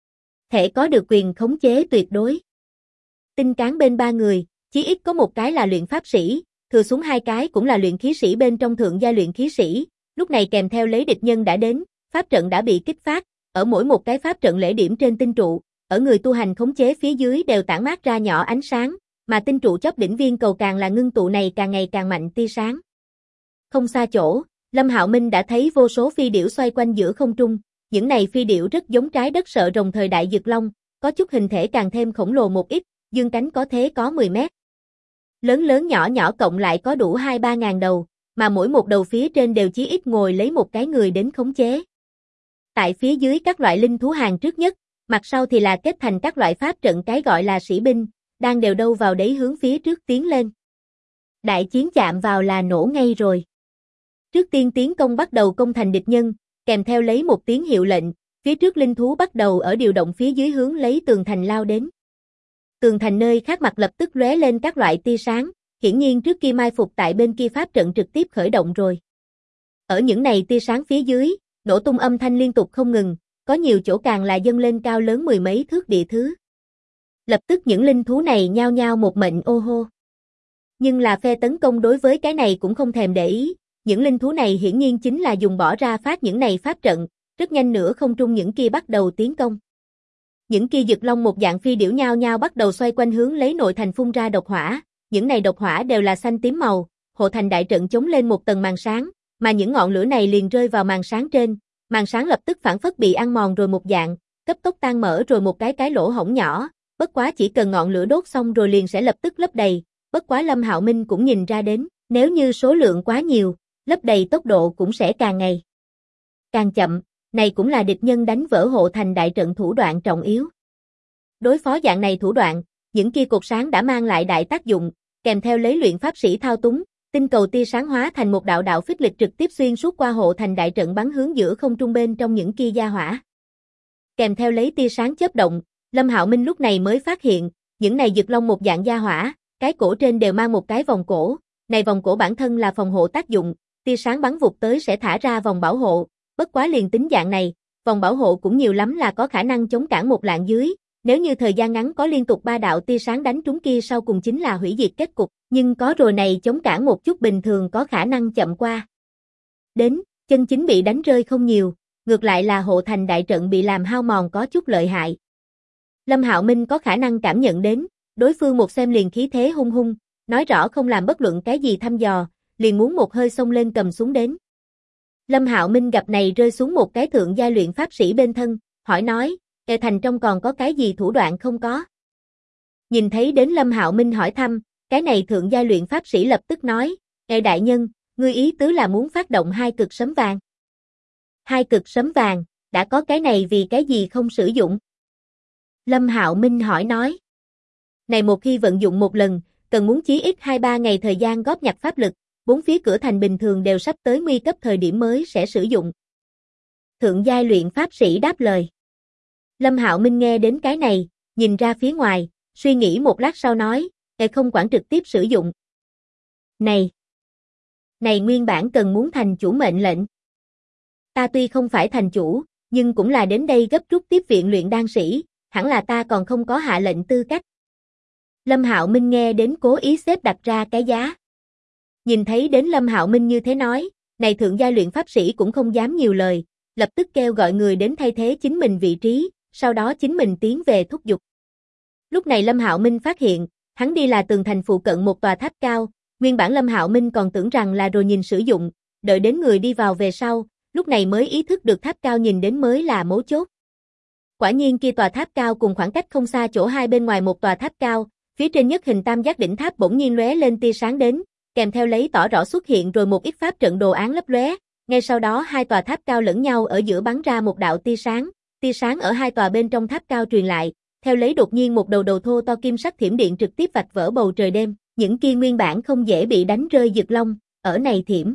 thể có được quyền khống chế tuyệt đối. Tinh cán bên 3 người, chí ít có một cái là luyện pháp sĩ, thừa xuống 2 cái cũng là luyện khí sĩ bên trong thượng gia luyện khí sĩ, lúc này kèm theo lấy địch nhân đã đến, pháp trận đã bị kích phát, ở mỗi một cái pháp trận lễ điểm trên tinh trụ, ở người tu hành khống chế phía dưới đều tản mát ra nhỏ ánh sáng, mà tinh trụ chóp đỉnh viên cầu càng là ngưng tụ này càng ngày càng mạnh tia sáng. Không xa chỗ, Lâm Hạo Minh đã thấy vô số phi điểu xoay quanh giữa không trung, những này phi điểu rất giống trái đất sợ rồng thời đại Dực Long, có chút hình thể càng thêm khổng lồ một ít, dương cánh có thế có 10 mét. Lớn lớn nhỏ nhỏ cộng lại có đủ 2-3 ngàn đầu, mà mỗi một đầu phía trên đều chí ít ngồi lấy một cái người đến khống chế. Tại phía dưới các loại linh thú hàng trước nhất, mặt sau thì là kết thành các loại pháp trận cái gọi là sĩ binh, đang đều đâu vào đấy hướng phía trước tiến lên. Đại chiến chạm vào là nổ ngay rồi. Trước tiên tiến công bắt đầu công thành địch nhân, kèm theo lấy một tiếng hiệu lệnh, phía trước linh thú bắt đầu ở điều động phía dưới hướng lấy tường thành lao đến. Tường thành nơi khác mặt lập tức lóe lên các loại tia sáng, hiển nhiên trước kia mai phục tại bên kia pháp trận trực tiếp khởi động rồi. Ở những này tia sáng phía dưới, nổ tung âm thanh liên tục không ngừng, có nhiều chỗ càng là dâng lên cao lớn 10 mấy thước địa thứ. Lập tức những linh thú này nhao nhao một mệnh ô hô. Nhưng là phe tấn công đối với cái này cũng không thèm để ý, những linh thú này hiển nhiên chính là dùng bỏ ra phát những này pháp trận, rất nhanh nữa không trung những kia bắt đầu tiến công. Những kia dực long một dạng phi điểu nhao nhao bắt đầu xoay quanh hướng lấy nội thành phun ra độc hỏa, những này độc hỏa đều là xanh tím màu, hộ thành đại trận chống lên một tầng màn sáng, mà những ngọn lửa này liền rơi vào màn sáng trên, màn sáng lập tức phản phất bị ăn mòn rồi một dạng, cấp tốc tan mở rồi một cái lỗ hổng nhỏ, bất quá chỉ cần ngọn lửa đốt xong rồi liền sẽ lập tức lấp đầy, bất quá Lâm Hạo Minh cũng nhìn ra đến, nếu như số lượng quá nhiều, lấp đầy tốc độ cũng sẽ càng ngày càng chậm, này cũng là địch nhân đánh vỡ hộ thành đại trận thủ đoạn trọng yếu. Đối phó dạng này thủ đoạn, những kia cột sáng đã mang lại đại tác dụng, kèm theo lấy luyện pháp sĩ thao túng, tinh cầu tia sáng hóa thành một đạo đạo phích lịch trực tiếp xuyên suốt qua hộ thành đại trận bắn hướng giữa không trung bên trong những kia gia hỏa. Kèm theo lấy tia sáng chớp động, Lâm Hạo Minh lúc này mới phát hiện, những này dực long một dạng gia hỏa, cái cổ trên đều mang một cái vòng cổ, này vòng cổ bản thân là phòng hộ tác dụng, tia sáng bắn vụt tới sẽ thả ra vòng bảo hộ, bất quá liền tính dạng này, vòng bảo hộ cũng nhiều lắm là có khả năng chống cản một lạng dưới, nếu như thời gian ngắn có liên tục 3 đạo tia sáng đánh trúng kia sau cùng chính là hủy diệt kết cục, nhưng có rồi này chống cản một chút bình thường có khả năng chậm qua. Đến, chân chính bị đánh rơi không nhiều, ngược lại là hộ thành đại trận bị làm hao mòn có chút lợi hại. Lâm Hạo Minh có khả năng cảm nhận đến, đối phương một xem liền khí thế hung hung, nói rõ không làm bất luận cái gì thăm dò, liền muốn một hơi xông lên cầm súng đến. Lâm Hạo Minh gặp này rơi xuống một cái thượng giai luyện pháp sĩ bên thân, hỏi nói, thành trong còn có cái gì thủ đoạn không có? Nhìn thấy đến Lâm Hạo Minh hỏi thăm, cái này thượng giai luyện pháp sĩ lập tức nói, đại nhân, ngươi ý tứ là muốn phát động 2 cực sấm vàng. 2 cực sấm vàng, đã có cái này vì cái gì không sử dụng? Lâm Hạo Minh hỏi nói. Này một khi vận dụng một lần, cần muốn chí ít 2-3 ngày thời gian góp nhặt pháp lực, 4 phía cửa thành bình thường đều sắp tới nguy cấp thời điểm mới sẽ sử dụng. Thượng giai luyện pháp sĩ đáp lời. Lâm Hạo Minh nghe đến cái này, nhìn ra phía ngoài, suy nghĩ một lát sau nói, không quản trực tiếp sử dụng. Này nguyên bản cần muốn thành chủ mệnh lệnh. Ta tuy không phải thành chủ, nhưng cũng là đến đây gấp rút tiếp viện luyện đan sĩ, hẳn là ta còn không có hạ lệnh tư cách. Lâm Hạo Minh nghe đến cố ý xếp đặt ra cái giá. Nhìn thấy đến Lâm Hạo Minh như thế nói, này thượng giai luyện pháp sĩ cũng không dám nhiều lời, lập tức kêu gọi người đến thay thế chính mình vị trí, sau đó chính mình tiến về thúc giục. Lúc này Lâm Hạo Minh phát hiện, hắn đi là tường thành phụ cận một tòa tháp cao, nguyên bản Lâm Hạo Minh còn tưởng rằng là rồi nhìn sử dụng, đợi đến người đi vào về sau, lúc này mới ý thức được tháp cao nhìn đến mới là mấu chốt. Quả nhiên kia tòa tháp cao cùng khoảng cách không xa chỗ hai bên ngoài một tòa tháp cao, phía trên nhất hình tam giác đỉnh tháp bỗng nhiên lóe lên tia sáng đến, kèm theo lấy tỏ rõ xuất hiện rồi một ít pháp trận đồ án lấp lóe, ngay sau đó hai tòa tháp cao lẫn nhau ở giữa bắn ra một đạo tia sáng ở hai tòa bên trong tháp cao truyền lại, theo lấy đột nhiên một đầu thô to kim sắc thiểm điện trực tiếp vạch vỡ bầu trời đêm, những kia nguyên bản không dễ bị đánh rơi dực long, ở này thiểm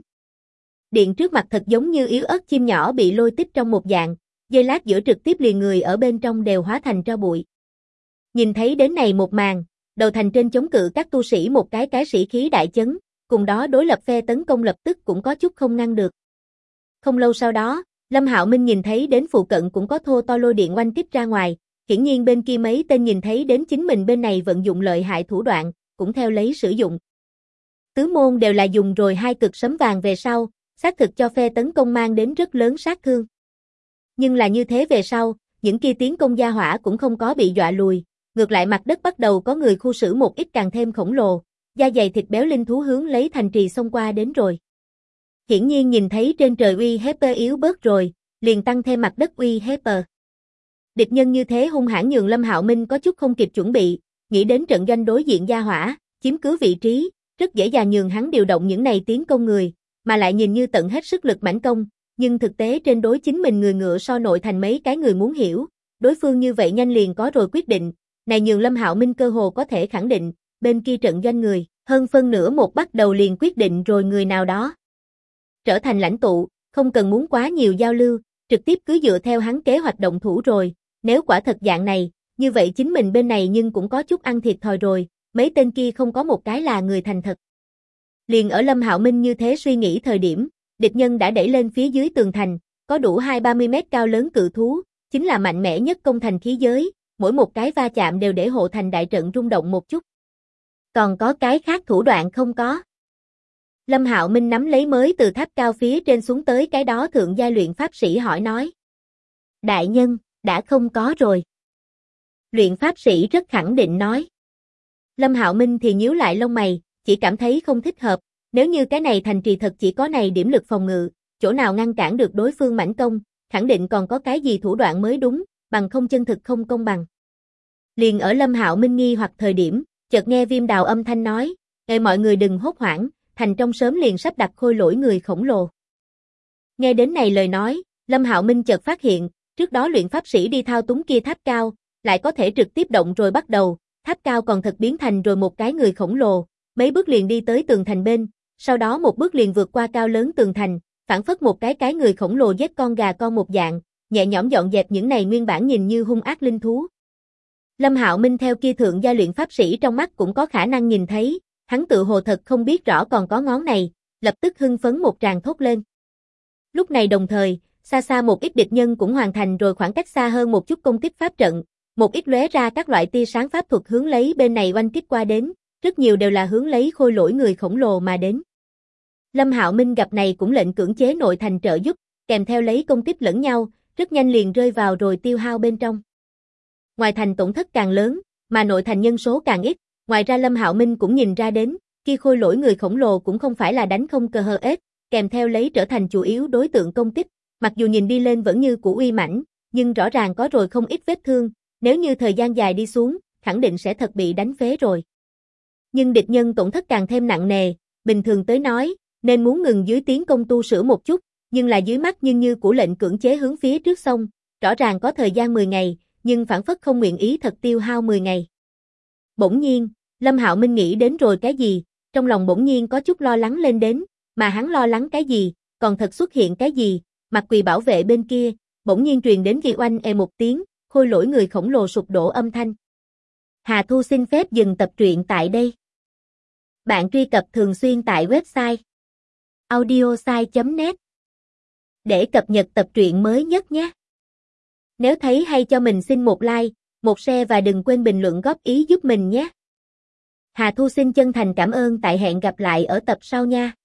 điện trước mặt thật giống như yếu ớt chim nhỏ bị lôi tích trong một dạng, giây lát giữa trực tiếp liền người ở bên trong đều hóa thành tro bụi. Nhìn thấy đến này một màn, đầu thành trên chống cự các tu sĩ một cái sĩ khí đại chấn, cùng đó đối lập phe tấn công lập tức cũng có chút không ngăn được. Không lâu sau đó, Lâm Hạo Minh nhìn thấy đến phụ cận cũng có thô to lôi điện oanh kích ra ngoài, hiển nhiên bên kia mấy tên nhìn thấy đến chính mình bên này vận dụng lợi hại thủ đoạn, cũng theo lấy sử dụng. Tứ môn đều là dùng rồi hai cực sấm vàng về sau, xác thực cho phe tấn công mang đến rất lớn sát thương. Nhưng là như thế về sau, những kia tiến công gia hỏa cũng không có bị dọa lùi, ngược lại mặt đất bắt đầu có người khu xử một ít càng thêm khổng lồ, da dày thịt béo linh thú hướng lấy thành trì xông qua đến rồi. Hiển nhiên nhìn thấy trên trời uy hiếp yếu bớt rồi, liền tăng thêm mặt đất uy hiếp. Địch nhân như thế hung hãn nhường Lâm Hạo Minh có chút không kịp chuẩn bị, nghĩ đến trận doanh đối diện gia hỏa, chiếm cứ vị trí, rất dễ dàng nhường hắn điều động những này tiến công người, mà lại nhìn như tận hết sức lực mãnh công, nhưng thực tế trên đối chính mình người ngựa so nội thành mấy cái người muốn hiểu, đối phương như vậy nhanh liền có rồi quyết định, này nhường Lâm Hạo Minh cơ hồ có thể khẳng định, bên kia trận doanh người, hơn phân nửa một bắt đầu liền quyết định rồi người nào đó trở thành lãnh tụ, không cần muốn quá nhiều giao lưu, trực tiếp cứ dựa theo hắn kế hoạch động thủ rồi, nếu quả thật dạng này, như vậy chính mình bên này nhưng cũng có chút ăn thiệt thòi rồi, mấy tên kia không có một cái là người thành thật. Liền ở Lâm Hạo Minh như thế suy nghĩ thời điểm, địch nhân đã đẩy lên phía dưới tường thành, có đủ 20-30 mét cao lớn cự thú, chính là mạnh mẽ nhất công thành khí giới, mỗi một cái va chạm đều để hộ thành đại trận rung động một chút. Còn có cái khác thủ đoạn không có? Lâm Hạo Minh nắm lấy mới từ tháp cao phía trên xuống tới cái đó thượng giai luyện pháp sĩ hỏi nói. Đại nhân, đã không có rồi. Luyện pháp sĩ rất khẳng định nói. Lâm Hạo Minh thì nhíu lại lông mày, chỉ cảm thấy không thích hợp, nếu như cái này thành trì thật chỉ có này điểm lực phòng ngự, chỗ nào ngăn cản được đối phương mãnh công, khẳng định còn có cái gì thủ đoạn mới đúng, bằng không chân thực không công bằng. Liền ở Lâm Hạo Minh nghi hoặc thời điểm, chợt nghe Viêm Đào âm thanh nói, mọi người đừng hốt hoảng, thành trong sớm liền sắp đặt khôi lỗi người khổng lồ. Nghe đến này lời nói, Lâm Hạo Minh chợt phát hiện, trước đó luyện pháp sĩ đi thao túng kia tháp cao, lại có thể trực tiếp động rồi bắt đầu, tháp cao còn thật biến thành rồi một cái người khổng lồ, mấy bước liền đi tới tường thành bên, sau đó một bước liền vượt qua cao lớn tường thành, phản phất một cái người khổng lồ giết con gà con một dạng, nhẹ nhõm dọn dẹp những này nguyên bản nhìn như hung ác linh thú. Lâm Hạo Minh theo kia thượng gia luyện pháp sĩ trong mắt cũng có khả năng nhìn thấy, hắn tự hồ thật không biết rõ còn có ngón này, lập tức hưng phấn một tràng thốt lên. Lúc này đồng thời, xa xa một ít địch nhân cũng hoàn thành rồi khoảng cách xa hơn một chút công kích pháp trận, một ít lóe ra các loại tia sáng pháp thuật hướng lấy bên này oanh kích qua đến, rất nhiều đều là hướng lấy khôi lỗi người khổng lồ mà đến. Lâm Hạo Minh gặp này cũng lệnh cưỡng chế nội thành trợ giúp, kèm theo lấy công kích lẫn nhau, rất nhanh liền rơi vào rồi tiêu hao bên trong. Ngoài thành tổn thất càng lớn, mà nội thành nhân số càng ít, ngoài ra Lâm Hạo Minh cũng nhìn ra đến, kia khôi lỗi người khổng lồ cũng không phải là đánh không cơ hơ ết, kèm theo lấy trở thành chủ yếu đối tượng công kích, mặc dù nhìn đi lên vẫn như cũ uy mãnh, nhưng rõ ràng có rồi không ít vết thương, nếu như thời gian dài đi xuống, khẳng định sẽ thật bị đánh phế rồi. Nhưng địch nhân tổn thất càng thêm nặng nề, bình thường tới nói, nên muốn ngừng dưới tiến công tu sửa một chút, nhưng là dưới mắt nhưng như của lệnh cưỡng chế hướng phía trước sông, rõ ràng có thời gian 10 ngày, nhưng phản phất không nguyện ý thật tiêu hao 10 ngày. Bỗng nhiên, Lâm Hạo Minh nghĩ đến rồi cái gì, trong lòng bỗng nhiên có chút lo lắng lên đến, mà hắn lo lắng cái gì, còn thật xuất hiện cái gì, Mặt Quỳ bảo vệ bên kia, bỗng nhiên truyền đến ghi oanh một tiếng, khôi lỗi người khổng lồ sụp đổ âm thanh. Hà Thu xin phép dừng tập truyện tại đây. Bạn truy cập thường xuyên tại website audiosai.net để cập nhật tập truyện mới nhất nhé. Nếu thấy hay cho mình xin một like, một share và đừng quên bình luận góp ý giúp mình nhé. Hà Thu xin chân thành cảm ơn, tại hẹn gặp lại ở tập sau nha.